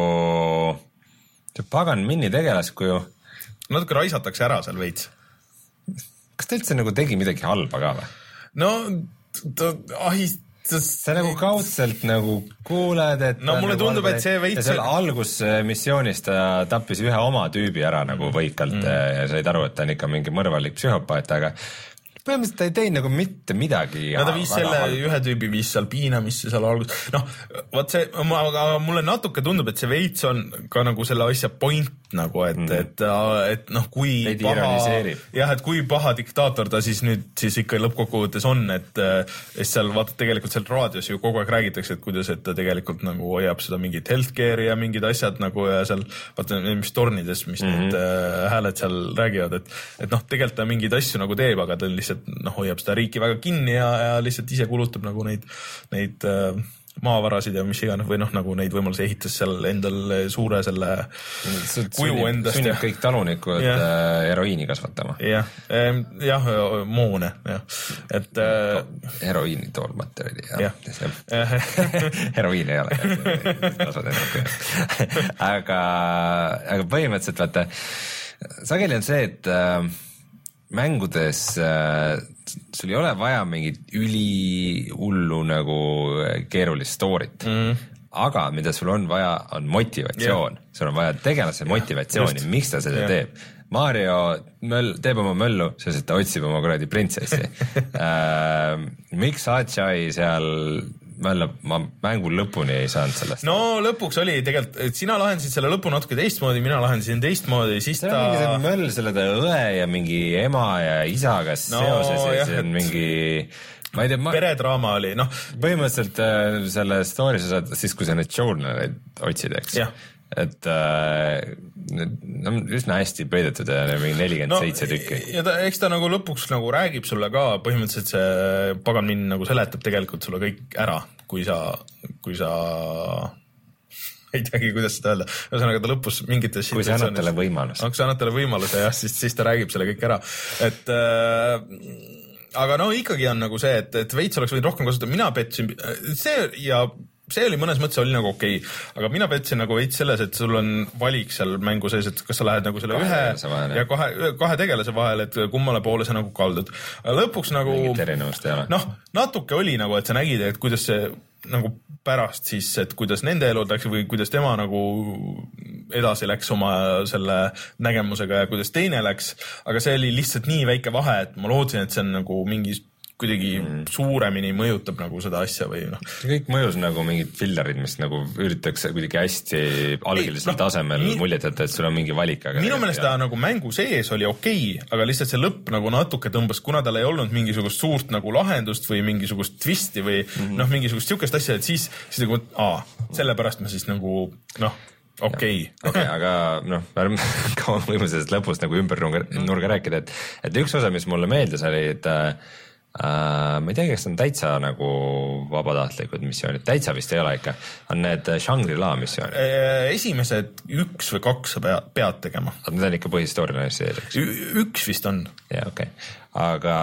see pagan minni tegelaskuju. Natuke raisatakse ära seal veits. Kas ta üldse nagu tegi midagi halba ka või? No, ta ahist sa nagu kaudselt nagu kuuled, et no mulle tundub, et see veits seal algusmissioonis ta tappis ühe oma tüübi ära nagu võikalt mm. ja said aru, et ta on ikka mingi mõrvalik psühhopaat, aga põhimõtteliselt ta ei teinud nagu mitte midagi. No ta viis selle halb. Ühe tüübi viis seal piinamisse seal algus. Noh, vaat see, aga mulle natuke tundub, et see veits on ka nagu selle asja point nagu, et, mm. et, et noh, kui Veidi paha, ironiseerib. jah, et kui paha diktaator ta siis nüüd siis ikka lõppkokkuvõttes on, et seal vaata tegelikult seal raadios ju kogu aeg räägitakse, et kuidas, et ta tegelikult nagu hoiab seda mingit healthcare'i ja mingid asjad nagu ja seal vaata, mis tornides, mis mm -hmm. need hääled seal räägivad, et, et noh, tegelikult ta mingeid asju nagu teeb, aga ta lihtsalt noh, hoiab seda riiki väga kinni ja, ja lihtsalt ise kulutab nagu neid, neid äh, maavarasid ja mis iganes või noh, nagu neid võimalusi ehitas seal endal suure selle kuju endast. Sunnib kõik talunikud ja. heroiini kasvatama. Jah, jah, moone, jah. Et äh, heroiini toolmaterjali, jah. jah. heroiin ei ole. aga, aga põhimõtteliselt vaata, sageli on see, et äh, mängudes äh, sul ei ole vaja mingit ülihullu nagu keerulist story't mm., aga mida sul on vaja, on motivatsioon yeah.. sul on vaja tegelase motivatsiooni yeah., miks ta seda yeah. teeb. Mario möll, teeb oma möllu, sest et ta otsib oma kuradi printsessi äh, miks Ajay seal möllab, ma mängu lõpuni ei saanud sellest. No lõpuks oli tegelikult, et sina lahendasid selle lõpu natuke teistmoodi, mina lahendasin teistmoodi, siis see ta... See on mingi möll selle ta õe ja mingi ema ja isaga no, seoses ja see on et... mingi... Ma ei tea, ma... peredraama oli, noh. Põhimõtteliselt äh, selle story's sa saad siis, kui sa neid journaleid otsid, eks. Jah. Et äh, no, üsna hästi peidetud ja mingi nelikümmend seitse no, tükki. Ja ta, eks ta nagu lõpuks nagu räägib sulle ka, põhimõtteliselt see pagan minn nagu seletab tegelikult sulle kõik ära, kui sa, kui sa ma ei teagi, kuidas seda öelda. Ühesõnaga ta lõpus mingites kui sa annad talle võimaluse. Kui sa annad talle võimaluse, jah, siis, siis ta räägib selle kõik ära. Et äh, aga no ikkagi on nagu see, et, et veits oleks võinud rohkem kasutada. Mina petsin see ja see oli mõnes mõttes oli nagu okei, okay. Aga mina petsin nagu veits selles, et sul on valik seal mängu sees, et kas sa lähed nagu selle kahe ühe vahel, ja kahe, kahe tegelase vahel, et kummale poole sa nagu kaldud. Lõpuks nagu noh, natuke oli nagu, et sa nägid, et kuidas see nagu pärast siis, et kuidas nende elud läks või kuidas tema nagu edasi läks oma selle nägemusega ja kuidas teine läks, aga see oli lihtsalt nii väike vahe, et ma lootsin, et see on nagu mingi kuidagi mm. suuremini mõjutab nagu seda asja või noh. Kõik mõjus nagu mingid fillerid, mis nagu üritatakse kuidagi hästi algilisel no, tasemel mi... muljet jätta, et sul on mingi valik. Aga minu meelest ta nagu mängu sees oli okei, okay, aga lihtsalt see lõpp nagu natuke tõmbas, kuna tal ei olnud mingisugust suurt nagu lahendust või mingisugust twisti või mm -hmm. noh, mingisugust siukest asja, et siis, siis nagu, aa, sellepärast ma siis nagu noh, okei okay. okay, aga noh, ärme kaua võime sellest lõpust nagu ümber nurga rääkida, et, et üks osa, mis mulle meeldis, oli, et Uh, ma ei tea, kas on täitsa nagu vabatahtlikud missioonid, täitsa vist ei ole ikka, on need Shangri-La missioonid. Esimesed üks või kaks sa pead, pead tegema. Need on ikka põhistooriline seeriks. Üks vist on. Jaa, okei okay. Aga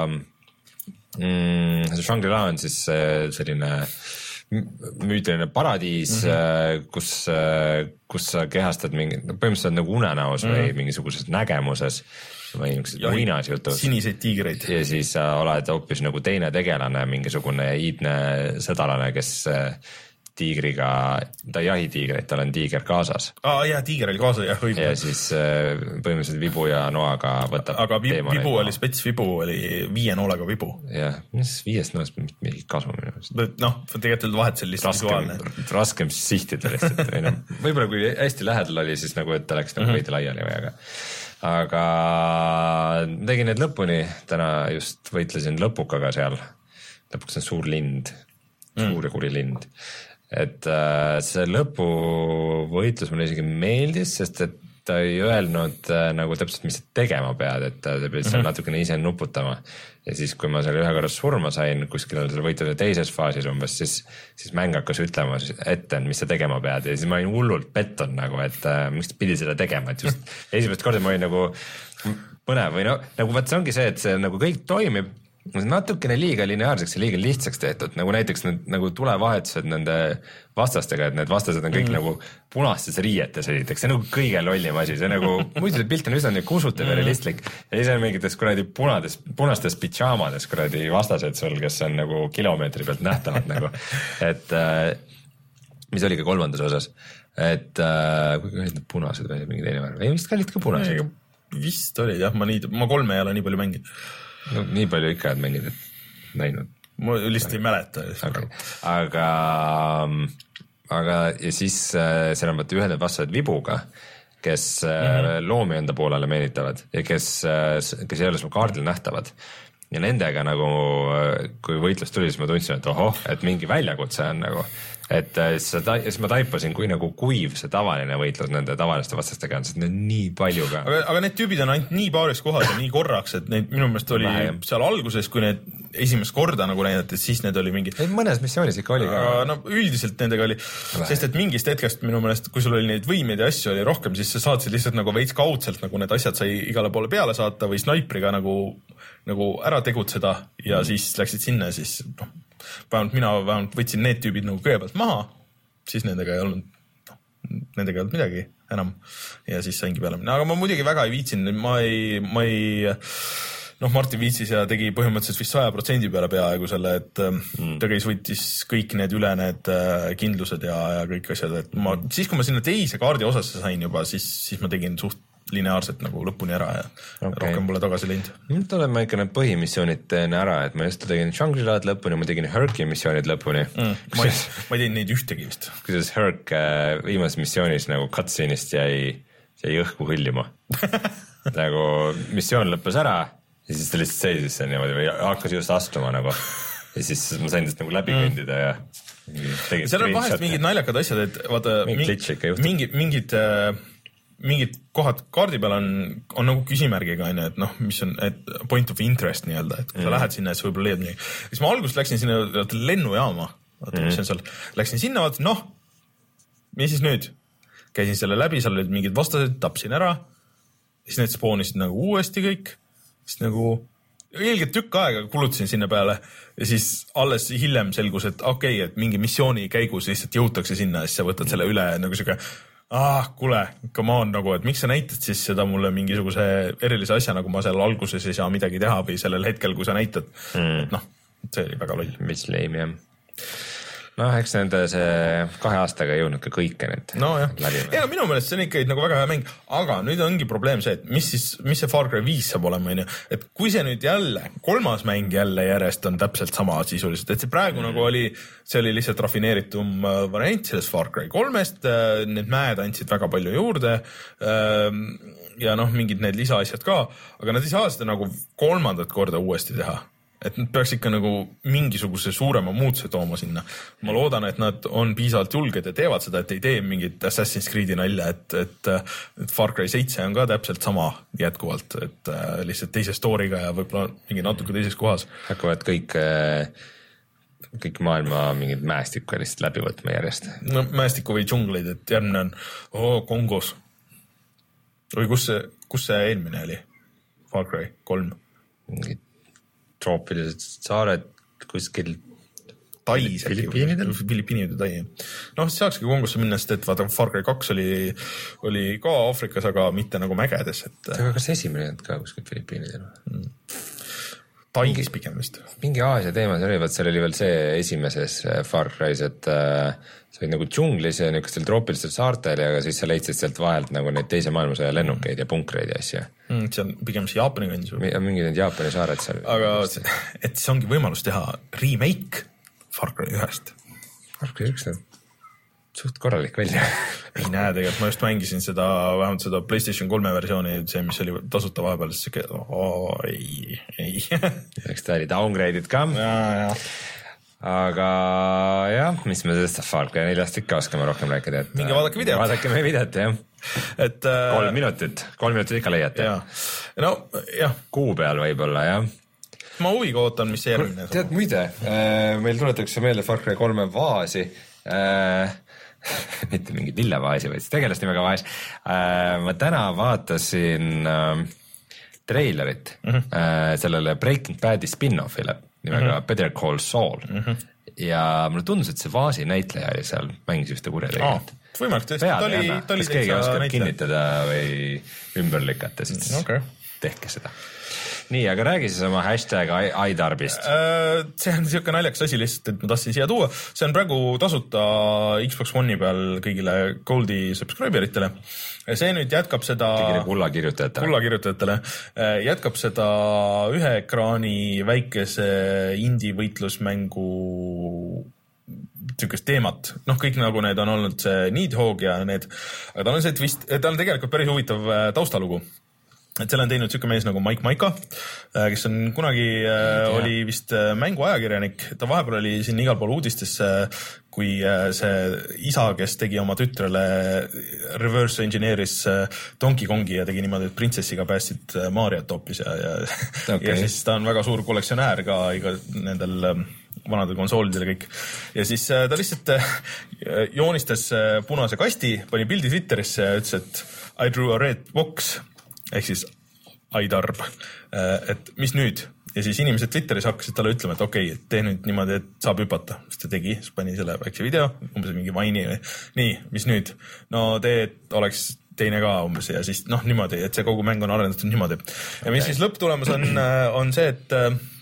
mm, Shangri-La on siis selline müütiline paradiis mm, -hmm. kus, kus sa kehastad mingi, põhimõtteliselt nagu unenäos mm -hmm. või mingisuguses nägemuses või niisugused muinas jutud. Siniseid tiigreid. Ja siis sa oled hoopis nagu teine tegelane, mingisugune iidne sõdalane, kes tiigriga, ta ei jahi tiigreid, tal on tiiger kaasas. Aa jah, tiiger oli kaasas, jah, õige. Ja siis põhimõtteliselt vibu ja noaga võtab. Aga vibu, vibu oli, spets vibu oli viie noolega vibu. jah, mis viiest noolest mingi kasu minu. noh, tegelikult vahet seal lihtsalt visuaalne. Raskem sihtida lihtsalt. Võib-olla kui hästi lähedal oli, siis nagu, et ta läks nagu veidi laiali või, aga aga tegin need lõpuni, täna just võitlesin lõpukaga seal, lõpuks on suur lind, suur ja kuri lind, et äh, see lõpuvõitlus mulle isegi meeldis, sest et ta ei öelnud äh, nagu täpselt, mis sa tegema pead, et ta peab lihtsalt mm -hmm. natukene ise nuputama ja siis, kui ma selle ühe korra surma sain kuskil selle võitluse teises faasis umbes, siis, siis mäng hakkas ütlema ette, mis sa tegema pead ja siis ma olin hullult petton nagu, et äh, miks pidi seda tegema, et just esimest korda ma olin nagu põnev või no nagu vaat see ongi see, et see nagu kõik toimib natukene liiga lineaarseks ja liiga lihtsaks tehtud, nagu näiteks need nagu tulevahetused nende vastastega, et need vastased on kõik mm. nagu punastes riietes esiteks, see on nagu kõige lollim asi, see nagu, muidu see pilt on üsna nagu kusutav ja realistlik ja siis on mingites kuradi punades, punastes pitšaamades kuradi vastased sul, kes on nagu kilomeetri pealt nähtavad nagu, et äh, mis oli ka kolmandas osas, et äh, kuigi olid need punased või mingi teine värv, ei vist ka olid ka punased. Vist oli jah, ma nii, ma kolme ei ole nii palju mänginud. No, nii palju ikka, et mängid, et näinud. Ma lihtsalt ei mäleta. Okay. Aga, aga ja siis seal on vaata ühed vastased vibuga, kes mm-hmm. loomi enda poolele meenitavad ja kes, kes ei ole sul kaardil nähtavad. Ja nendega nagu, kui võitlus tuli, siis ma tundsin, et ohoh, et mingi väljakutse on nagu, et siis, ta, siis ma taipasin, kui nagu kuiv see tavaline võitlus nende tavaliste vastastega on, sest need nii palju ka. Aga, aga need tüübid on ainult nii paaris kohas ja nii korraks, et neid minu meelest oli Vähe. seal alguses, kui need esimest korda nagu näidati, siis need oli mingi... mõnes missioonis ikka oli ka. No üldiselt nendega oli, Vähe. sest et mingist hetkest minu meelest, kui sul oli neid võimeid ja asju oli rohkem, siis sa saatsid lihtsalt nagu veits kaudselt, nagu need asjad sai igale poole peale saata või snaipriga nagu, nagu ära tegutseda ja mm. siis läksid sinna ja siis noh, vähemalt mina vähemalt võtsin need tüübid nagu kõigepealt maha, siis nendega ei olnud, no, nendega ei olnud midagi enam ja siis saingi peale minna, aga ma muidugi väga ei viitsin, ma ei, ma ei, noh, Martin viitsis ja tegi põhimõtteliselt vist saja protsendi peale peaaegu selle, et mm. ta käis, võttis kõik need üle need kindlused ja, ja kõik asjad, et ma, siis kui ma sinna teise kaardi osasse sain juba, siis, siis ma tegin suht lineaarselt nagu lõpuni ära ja okay. rohkem pole tagasi läinud. Nüüd olen ma ikka need põhimissioonid teen ära, et ma just tegin Shangri-La'd lõpuni, ma tegin Herc'i missioonid lõpuni. Mm, ma, ei, ma ei teinud neid ühtegi vist. Kuidas Herc äh, viimases missioonis nagu cutscene'ist jäi, jäi õhku hõllima. nagu missioon lõppes ära ja siis ta lihtsalt seisis seal niimoodi või hakkas just astuma nagu. Ja siis ma sain tast nagu läbi mm. kõndida ja seal on vahest mingid naljakad asjad, et vaata mingi, mingi, mingid äh, mingid kohad kaardi peal on, on nagu küsimärgiga, on ju, et noh, mis on et point of interest nii-öelda, et kui mm. sa lähed sinna, et sa võib-olla leiad midagi. Siis ma algust läksin sinna lennujaama, vaata, mm. mis on seal, läksin sinna, vaata, noh, mis siis nüüd? Käisin selle läbi, seal olid mingid vastased, tapsin ära, siis need spoonisid nagu uuesti kõik, siis nagu ilgelt tükk aega kulutasin sinna peale ja siis alles hiljem selgus, et okei, okay, et mingi missiooni käigus lihtsalt jõutakse sinna ja siis sa võtad selle üle nagu siuke, ah, kuule, come on, nagu, et miks sa näitad siis seda mulle mingisuguse erilise asja, nagu ma seal alguses ei saa midagi teha või sellel hetkel, kui sa näitad. Mm. Noh, see oli väga loll. Mis leim, jah. Noh, eks nende see kahe aastaga ei jõudnud ka kõike need no, läbi. Ja minu meelest see on ikka nagu väga hea mäng, aga nüüd ongi probleem see, et mis siis, mis see Far Cry viis saab olema, et kui see nüüd jälle, kolmas mäng jälle järjest on täpselt sama sisuliselt, et see praegu mm. nagu oli, see oli lihtsalt rafineeritum variant sellest Far Cry kolmest, need mäed andsid väga palju juurde ja noh, mingid need lisaasjad ka, aga nad ei saa seda nagu kolmandat korda uuesti teha. Et nad peaks ikka nagu mingisuguse suurema muutuse tooma sinna. Ma loodan, et nad on piisavalt julged ja teevad seda, et ei tee mingit Assassin's Creed'i nalja, et, et, et Far Cry seitse on ka täpselt sama jätkuvalt, et lihtsalt teise story'ga ja võib-olla mingi natuke teises kohas. Hakkavad kõik, kõik maailma mingid mäestikku lihtsalt läbi võtma järjest. No mäestikku või džungleid, et järgmine on oh, Kongos. Või kus see, kus see eelmine oli? Far Cry kolm. Mingid troopilised saared kuskil Tais, Filipiinidel? Filipiinide Tai. Noh, saakski Kongosse minna, sest et vaata Far Cry kaks oli, oli ka Aafrikas, aga mitte nagu mägedes. Et... aga kas esimene on ka kuskil Filipiinidel? Mm. Tais pigem vist. Mingi Aasia teema, see oli, vaat seal oli veel see esimeses Far Cry's, et äh, sa olid nagu džunglis ja niisugustel troopilistel saartel ja siis sa leidsid sealt vahelt nagu neid teise maailmasõja lennukeid ja punkreid ja asja. Mm, see on pigem see Jaapani kandis. Mingid need Jaapani saared seal. Aga et siis ongi võimalus teha remake Far Cry ühest. Far Cry üks on suht korralik välja. Ei näe tegelikult, ma just mängisin seda, vähemalt seda PlayStation kolme versiooni, see, mis oli tasuta vahepeal, siis see, oo, ei, ei. Eks ta oli downgraded ka. Ja, ja. Aga jah, mis me sellest Far Cry neljast ikka oskame rohkem rääkida. Et, minge vaadake videot. Vaadake meie videot, jah. Et, kolm minutit, kolm minutit ikka leiate. Ja. No, jah. Kuu peal võib-olla, jah. Ma huviga ootan, mis see järgmine. Tead muide, meil tuletakse meelde Far Cry kolme vaasi, mitte mingi lillevaasi, vaid tegelast nimega vaas. Ma täna vaatasin treilerit mm-hmm. sellele Breaking Badi spin-offile nimega mm-hmm. Better Call Saul mm-hmm. ja mulle tundus, et see vaasi näitleja oli seal mängis ühte kurja tegelt. Oh, võimalik, tõesti, ta oli, ta oli kas keegi oskab näitleja. Kinnitada või ümber lükata, siis okay. tehke seda. Nii, aga räägi siis oma hashtag iDarbist. See on niisugune naljakas asi lihtsalt, et ma tahtsin siia tuua. See on praegu tasuta Xbox One'i peal kõigile Goldi subscriberitele. See nüüd jätkab seda... kõigile kulla kirjutajatele. Kulla kirjutajatele. Jätkab seda ühe ekraani väikese indie võitlusmängu niisugust teemat. Noh, kõik nagu need on olnud see Needhog ja need... aga tal on see twist, tal on tegelikult päris huvitav taustalugu. Et selle on teinud siuke mees nagu Mike Maika, kes on kunagi äh, oli vist mänguajakirjanik. Ta vahepeal oli siin igal pool uudistes, kui see isa, kes tegi oma tütrele reverse engineeris Donkey Kongi ja tegi niimoodi, et printsessiga päästsid Mariat hoopis ja, ja, okay. ja siis ta on väga suur kollektsionäär ka iga nendel vanadel konsoolidel kõik. Ja siis ta lihtsalt joonistas punase kasti, pani pildi Twitterisse ja ütles, et I drew a red box. Ehk siis iDarb, et mis nüüd? Ja siis inimesed Twitteris hakkasid talle ütlema, et okei, okay, tee nüüd niimoodi, et saab hüpata. Siis ta tegi, siis pani selle väikse video, umbes mingi maini. Nii, mis nüüd? No tee, et oleks teine ka umbes ja siis noh niimoodi, et see kogu mäng on arendatud niimoodi. Ja mis okay. siis lõpptulemus on, on see, et,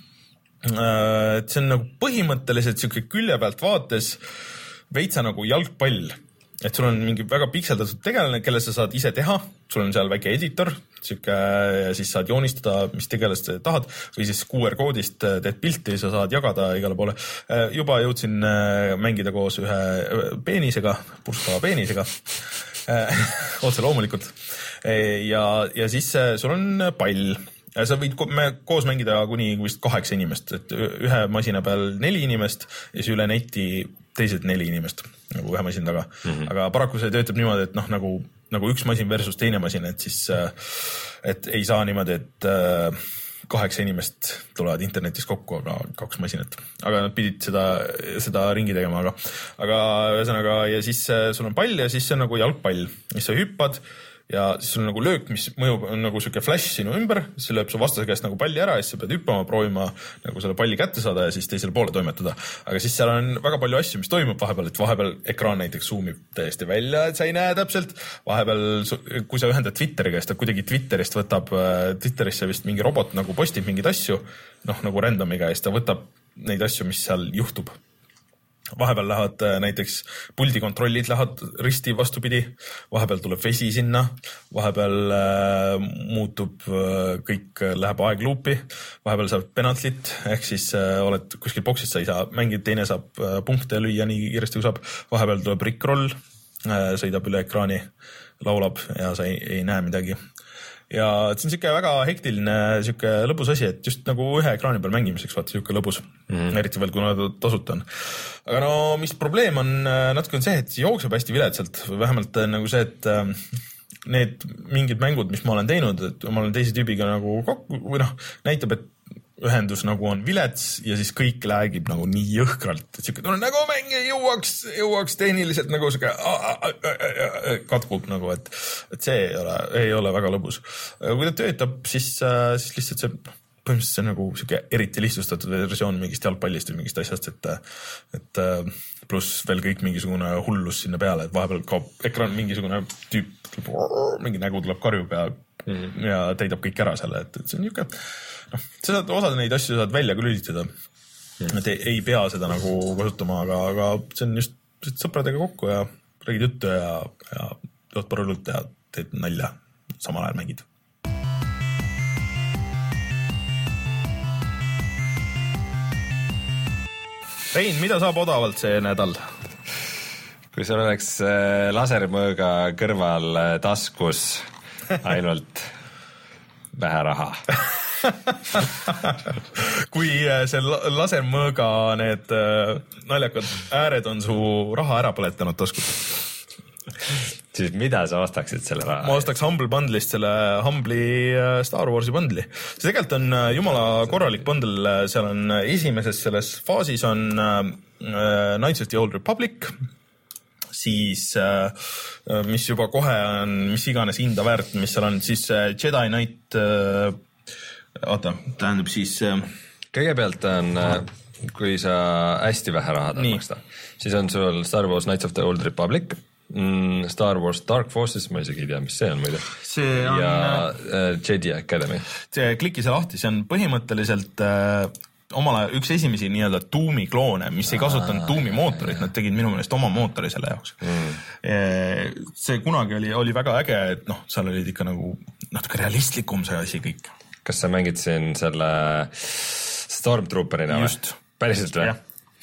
et see on nagu põhimõtteliselt siuke külje pealt vaates veitsa nagu jalgpall. Et sul on mingi väga pikseldatud tegelane, kelle sa saad ise teha, sul on seal väike editor, siuke, ja siis saad joonistada, mis tegelast tahad, või siis Q R koodist teed pilti, sa saad jagada igale poole. Juba jõudsin mängida koos ühe peenisega, purskava peenisega, otse loomulikult. Ja, ja siis sul on pall. Sa võid koos mängida kuni vist kaheksa inimest, et ühe masina peal neli inimest ja siis üle neti teised neli inimest nagu ühe masin taga. Mm-hmm. Aga paraku see töötab niimoodi, et noh, nagu, nagu üks masin versus teine masin, et siis, et ei saa niimoodi, et kaheksa inimest tulevad internetis kokku, aga kaks masinat. Aga nad pidid seda, seda ringi tegema, aga, aga ühesõnaga ja siis sul on pall ja siis see on nagu jalgpall, mis sa hüppad ja siis sul on nagu löök, mis mõjub on nagu siuke flash sinu ümber, siis lööb su vastase käest nagu palli ära ja siis sa pead hüppama, proovima nagu selle palli kätte saada ja siis teisele poole toimetada. Aga siis seal on väga palju asju, mis toimub vahepeal, et vahepeal ekraan näiteks zoomib täiesti välja, et sa ei näe täpselt. Vahepeal, kui sa ühendad Twitteriga, siis ta kuidagi Twitterist võtab, Twitterisse vist mingi robot nagu postib mingeid asju, noh nagu randomiga ja siis ta võtab neid asju, mis seal juhtub. Vahepeal lähevad näiteks puldi kontrollid lähevad risti vastupidi, vahepeal tuleb vesi sinna, vahepeal äh, muutub äh, kõik, läheb aegluupi, vahepeal saab penaltlit, ehk siis äh, oled kuskil boksis, sa ei saa mängida, teine saab äh, punkte lüüa nii kiiresti kui saab, vahepeal tuleb rickroll, äh, sõidab üle ekraani, laulab ja sa ei, ei näe midagi. Ja see on siuke väga hektiline, siuke lõbus asi, et just nagu ühe ekraani peal mängimiseks, vaata siuke lõbus, mm. eriti veel, kui nad tasuta on. Aga no, mis probleem on natuke on see, et jookseb hästi viletsalt, vähemalt nagu see, et need mingid mängud, mis ma olen teinud, et ma olen teise tüübiga nagu kokku, või noh, näitab, et ühendus nagu on vilets ja siis kõik läägib nagu nii jõhkralt, et siuke tunne nagu mäng ei jõuaks, jõuaks tehniliselt nagu siuke katkub nagu, et, et see ei ole, ei ole väga lõbus. Kui ta töötab, siis, siis lihtsalt see põhimõtteliselt see on nagu siuke eriti lihtsustatud versioon mingist jalgpallist või mingist asjast, et, et pluss veel kõik mingisugune hullus sinna peale, et vahepeal kaob ekraan mingisugune tüüp, mingi nägu tuleb karju pea mm. ja teidab kõik ära selle, et, et see on niuke noh, sa saad osad neid asju saad välja küll lülitada, et ei, ei pea seda nagu kasutama, aga, aga see on just sõpradega kokku ja räägid juttu ja, ja jood parullut ja teed nalja, samal ajal mängid. Rein, mida saab odavalt see nädal? Kui sul oleks lasermõõga kõrval taskus ainult vähe raha. Kui see lasermõõga need naljakad ääred on su raha ära põletanud taskut, siis mida sa ostaksid selle raha? Ma ostaks Humble Bundle'ist selle Humble'i Star Warsi bundle'i. See tegelikult on jumala korralik bundle, seal on esimeses selles faasis on Knights of the Old Republic, siis mis juba kohe on mis iganes hinda väärt, mis seal on, siis Jedi Knight, oota, tähendab siis kõigepealt on, kui sa hästi vähe raha tahad maksta, siis on sul Star Wars Knights of the Old Republic, Star Wars Dark Forces, ma isegi ei tea, mis see on muide. See on ja uh, Jedi Academy. See klikki see lahti, see on põhimõtteliselt uh, omale üks esimesi nii-öelda Doomi kloone, mis ei kasutanud Doomi mootorit, nad tegid minu meelest oma mootori selle jaoks. Mm. See kunagi oli, oli väga äge, et noh, seal olid ikka nagu natuke realistlikum see asi kõik. Kas sa mängid siin selle Stormtrooperina? Just. Päriselt või? Jah.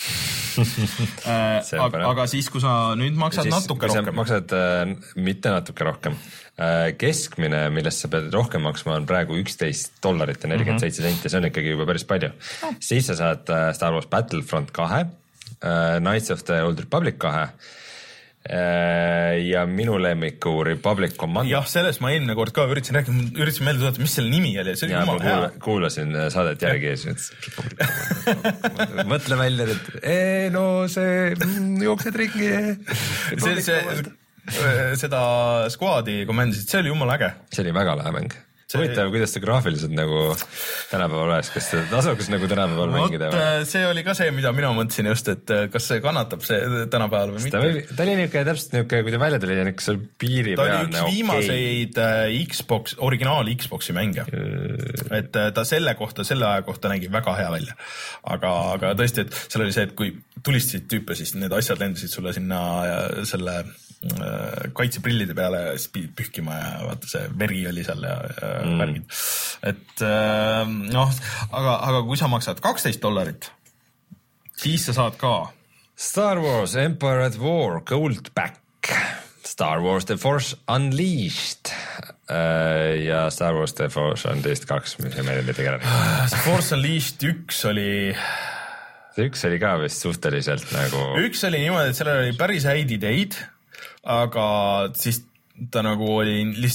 aga, aga siis, kui sa nüüd maksad siis, natuke rohkem. Maksad äh, mitte natuke rohkem. Äh, keskmine, millest sa pead rohkem maksma, on praegu üksteist dollarit ja nelikümmend seitse senti, see on ikkagi juba päris palju. Oh. Siis sa saad äh, Star Wars Battlefront kahe, äh, Knights of the Old Republic kahe äh, ja minu lemmiku Republic Commando. Jah, sellest ma eelmine kord ka üritasin rääkida, üritasin meelde tulla, mis selle nimi oli. See ja ma kuula, kuulasin saadet järgi ja siis mõtle välja, et ee, no see jooksed ringi. See, see, seda squadi komendasid, see oli jumala äge. See oli väga lahe mäng. Huvitav, kuidas ta graafiliselt nagu tänapäeval oleks, kas ta tasuks nagu tänapäeval mängida? See oli ka see, mida mina mõtlesin just, et kas see kannatab see tänapäeval või mitte. Ta oli, ta oli niuke täpselt niuke, kui ta välja tuli ja niuke seal piiri ta peal. Ta oli üks viimaseid okay. Xbox, originaal Xboxi mänge. Et ta selle kohta, selle aja kohta nägi väga hea välja. Aga, aga tõesti, et seal oli see, et kui tulistasid tüüpe, siis need asjad lendasid sulle sinna selle kaitseprillide peale pühkima ja vaata see veri oli seal ja, ja mm. värgid. Et noh, aga, aga kui sa maksad kaksteist dollarit, siis sa saad ka Star Wars Empire at War Gold Back, Star Wars The Force Unleashed ja Star Wars The Force Unleashed kaks, mis ei meeldi mitte kellelegi. Force Unleashed üks oli see üks oli ka vist suhteliselt nagu üks oli niimoodi, et sellel oli päris häid ideid, aga siis ta nagu oli lihtsalt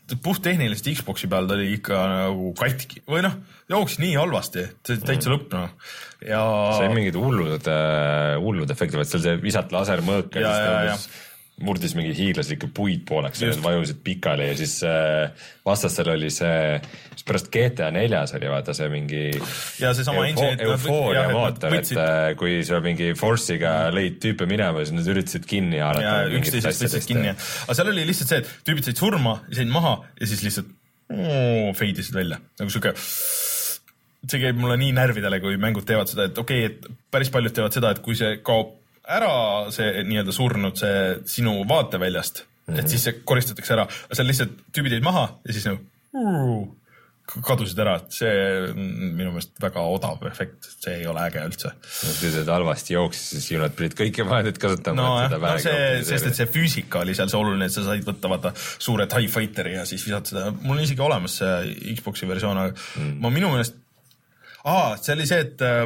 puht tehniliselt Xboxi peal ta oli ikka nagu katki või noh, jooksis nii halvasti, see täitsa lõpp noh. Ja... see on mingid hullud, hullud efekti, vaid seal see visat lasermõõk ja, ja, ja, ja. murdis mingi hiiglaslikke puid pooleks ja need vajusid pikali ja siis vastastel oli see, siis pärast G T A neljas oli vaata see mingi ja see sama eufo eufooria mootor, et kui sa mingi Force'iga lõid tüüpe minema, siis nad üritasid kinni haarata. Ja üksteisest võtsid kinni. Aga seal oli lihtsalt see, et tüübid said surma ja said maha ja siis lihtsalt oh, feidisid välja. Nagu suke, see käib mulle nii närvidele, kui mängud teevad seda, et okei, okay, et päris paljud teevad seda, et kui see kaob ära see nii-öelda surnud see sinu vaateväljast, mm-hmm. et siis see koristatakse ära, seal lihtsalt tüübid jäid maha ja siis nagu uh, kadusid ära, see minu meelest väga odav efekt, see ei ole äge üldse. No kui teed halvasti jooksis, siis ju nad pidid kõiki vahendid kasutama. No, jah, no see, sest et see füüsika oli seal see oluline, et sa said võtta vaata suure TIE Fighteri ja siis visata seda, mul on isegi olemas see Xboxi versioon, aga mm. ma minu meelest aa, see oli see, et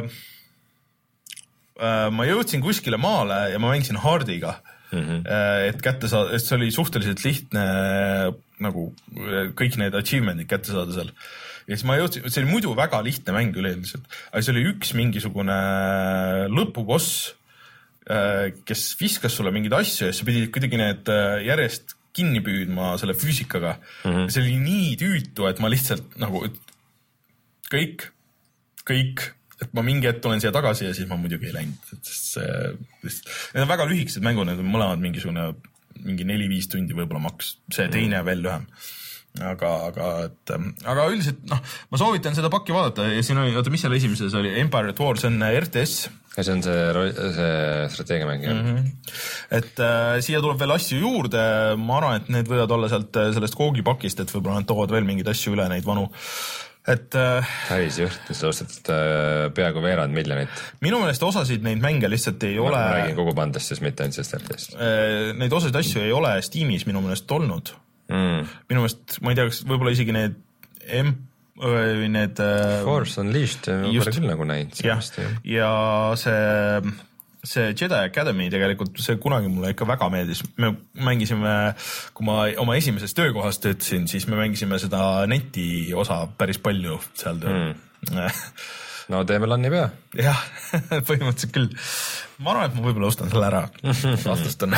ma jõudsin kuskile maale ja ma mängisin hardiga, mm-hmm. et kätte saada, et see oli suhteliselt lihtne nagu kõik need achievement'id kätte saada seal. Ja siis ma jõudsin, see oli muidu väga lihtne mäng üleüldiselt, aga see oli üks mingisugune lõpuboss, kes viskas sulle mingeid asju ja sa pidid kuidagi need järjest kinni püüdma selle füüsikaga. Mm-hmm. See oli nii tüütu, et ma lihtsalt nagu kõik, kõik et ma mingi hetk tulen siia tagasi ja siis ma muidugi ei läinud, sest see, need on väga lühikesed mängud, need on mõlemad mingisugune, mingi neli-viis tundi võib-olla maks, see teine veel lühem. Aga, aga, et, aga üldiselt, noh, ma soovitan seda pakki vaadata ja siin oli, oota, mis seal esimeses oli, Empire at War, see on R T S. Ja see on see, see strateegiamäng, jah. Mm-hmm. Et äh, siia tuleb veel asju juurde, ma arvan, et need võivad olla sealt sellest koogipakist, et võib-olla nad toovad veel mingeid asju üle, neid vanu. Et päris juht, mis ostad peaaegu veerand miljonit. Minu meelest osasid neid mänge lihtsalt ei ma ole... Ma räägin kogu bandest, sest mitte ainult sellest R T S. Neid osasid asju ei ole Steamis minu meelest olnud. Mm. Minu meelest, ma ei tea, kas võib-olla isegi need M... või need... Force Unleashed, ma pole küll nagu näinud. Ja, ja see... see Jedi Academy tegelikult, see kunagi mulle ikka väga meeldis. Me mängisime, kui ma oma esimeses töökohas töötasin, siis me mängisime seda neti osa päris palju seal tööl. Mm. No teeme lanni pea. Jah, põhimõtteliselt küll. Ma arvan, et ma võib-olla ostan selle ära. Vastustan.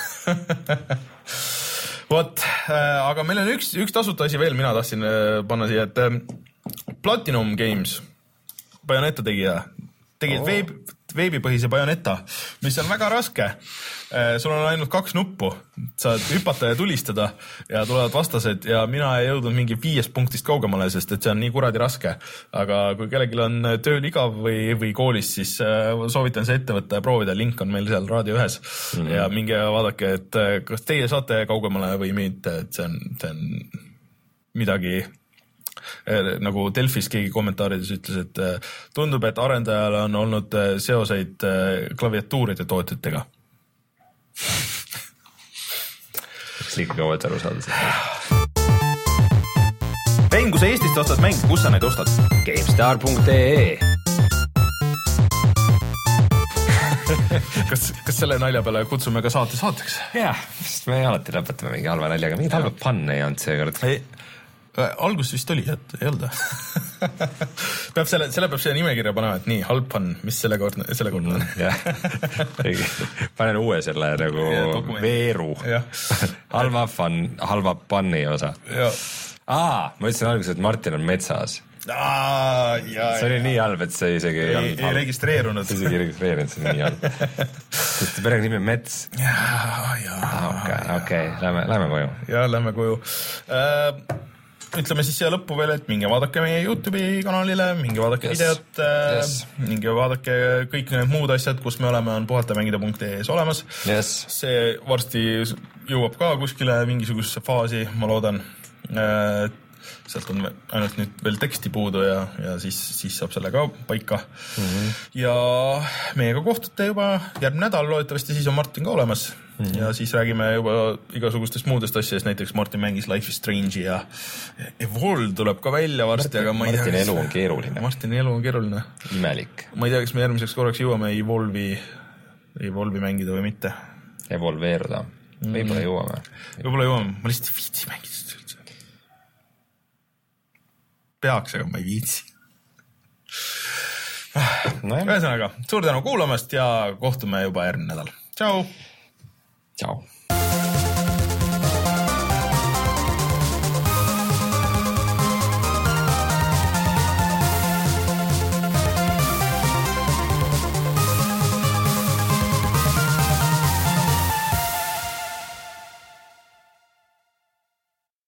Vot, aga meil on üks, üks tasuta asi veel, mina tahtsin panna siia, et Platinum Games, Bayonetta tegija, tegid oh. veeb, veebipõhise Bayonetta, mis on väga raske. Sul on ainult kaks nuppu, saad hüpata ja tulistada ja tulevad vastased ja mina ei jõudnud mingi viiest punktist kaugemale, sest et see on nii kuradi raske. Aga kui kellelgi on tööl igav või, või koolis, siis soovitan see ette võtta ja proovida, link on meil seal raadio ühes mm-hmm. ja minge vaadake, et kas teie saate kaugemale või mitte, et see on, see on midagi... nagu Delfis keegi kommentaarides ütles, et tundub, et arendajal on olnud seoseid klaviatuuride tootjatega. Eks liiga kaua, et aru saada. Rein, kui sa Eestist ostad mäng, kus sa neid ostad? GameStar punkt ee kas, kas selle nalja peale kutsume ka saate saateks? Jah, sest me alati lõpetame mingi halva naljaga. Mingid halvad panne ei olnud see kord. Ei. Algus vist oli, et ei olnud. peab selle, selle peab selle nimekirja panema, et nii, halb fun, mis selle kord, selle kord on. Panen uue selle nagu ja, veeru. halva fun, halva funni osa. Aa, ma ütlesin alguses, et Martin on metsas. Aa, ja, see oli ja. Nii halb, et see isegi ei, ei, ei registreerunud. Isegi ei registreerunud, see on nii halb. Sest perega nimi on Mets. Jaa, jaa. Okei, okei, lähme, lähme koju. Jaa, lähme koju. Äh, Ütleme siis siia lõppu veel, et minge vaadake meie YouTube'i kanalile, minge vaadake yes. videot, yes. minge vaadake kõik need muud asjad, kus me oleme, on puhatamängida punkt ee-s olemas. Yes. See varsti jõuab ka kuskile mingisugusesse faasi, ma loodan. Sealt on ainult nüüd veel teksti puudu ja, ja siis, siis saab selle ka paika. Mm-hmm. Ja meiega kohtute juba järgmine nädal, loodetavasti siis on Martin ka olemas. Mm-hmm. Ja siis räägime juba igasugustest muudest asjadest, näiteks Martin mängis Life is Strange'i ja Evolve tuleb ka välja varsti, Martin, aga ma ei tea. Martini elu on keeruline. Martini elu on keeruline. Imelik. Ma ei tea, kas me järgmiseks korraks jõuame Evolve'i, Evolve'i mängida või mitte. Evolveeruda. Võib-olla jõuame. Võib-olla jõuame. Ma lihtsalt viitsi mängida. peaks, aga ma ei viitsi. no, ühesõnaga, suur tänu kuulamast ja kohtume juba järgmine nädal. Tšau! Tšau!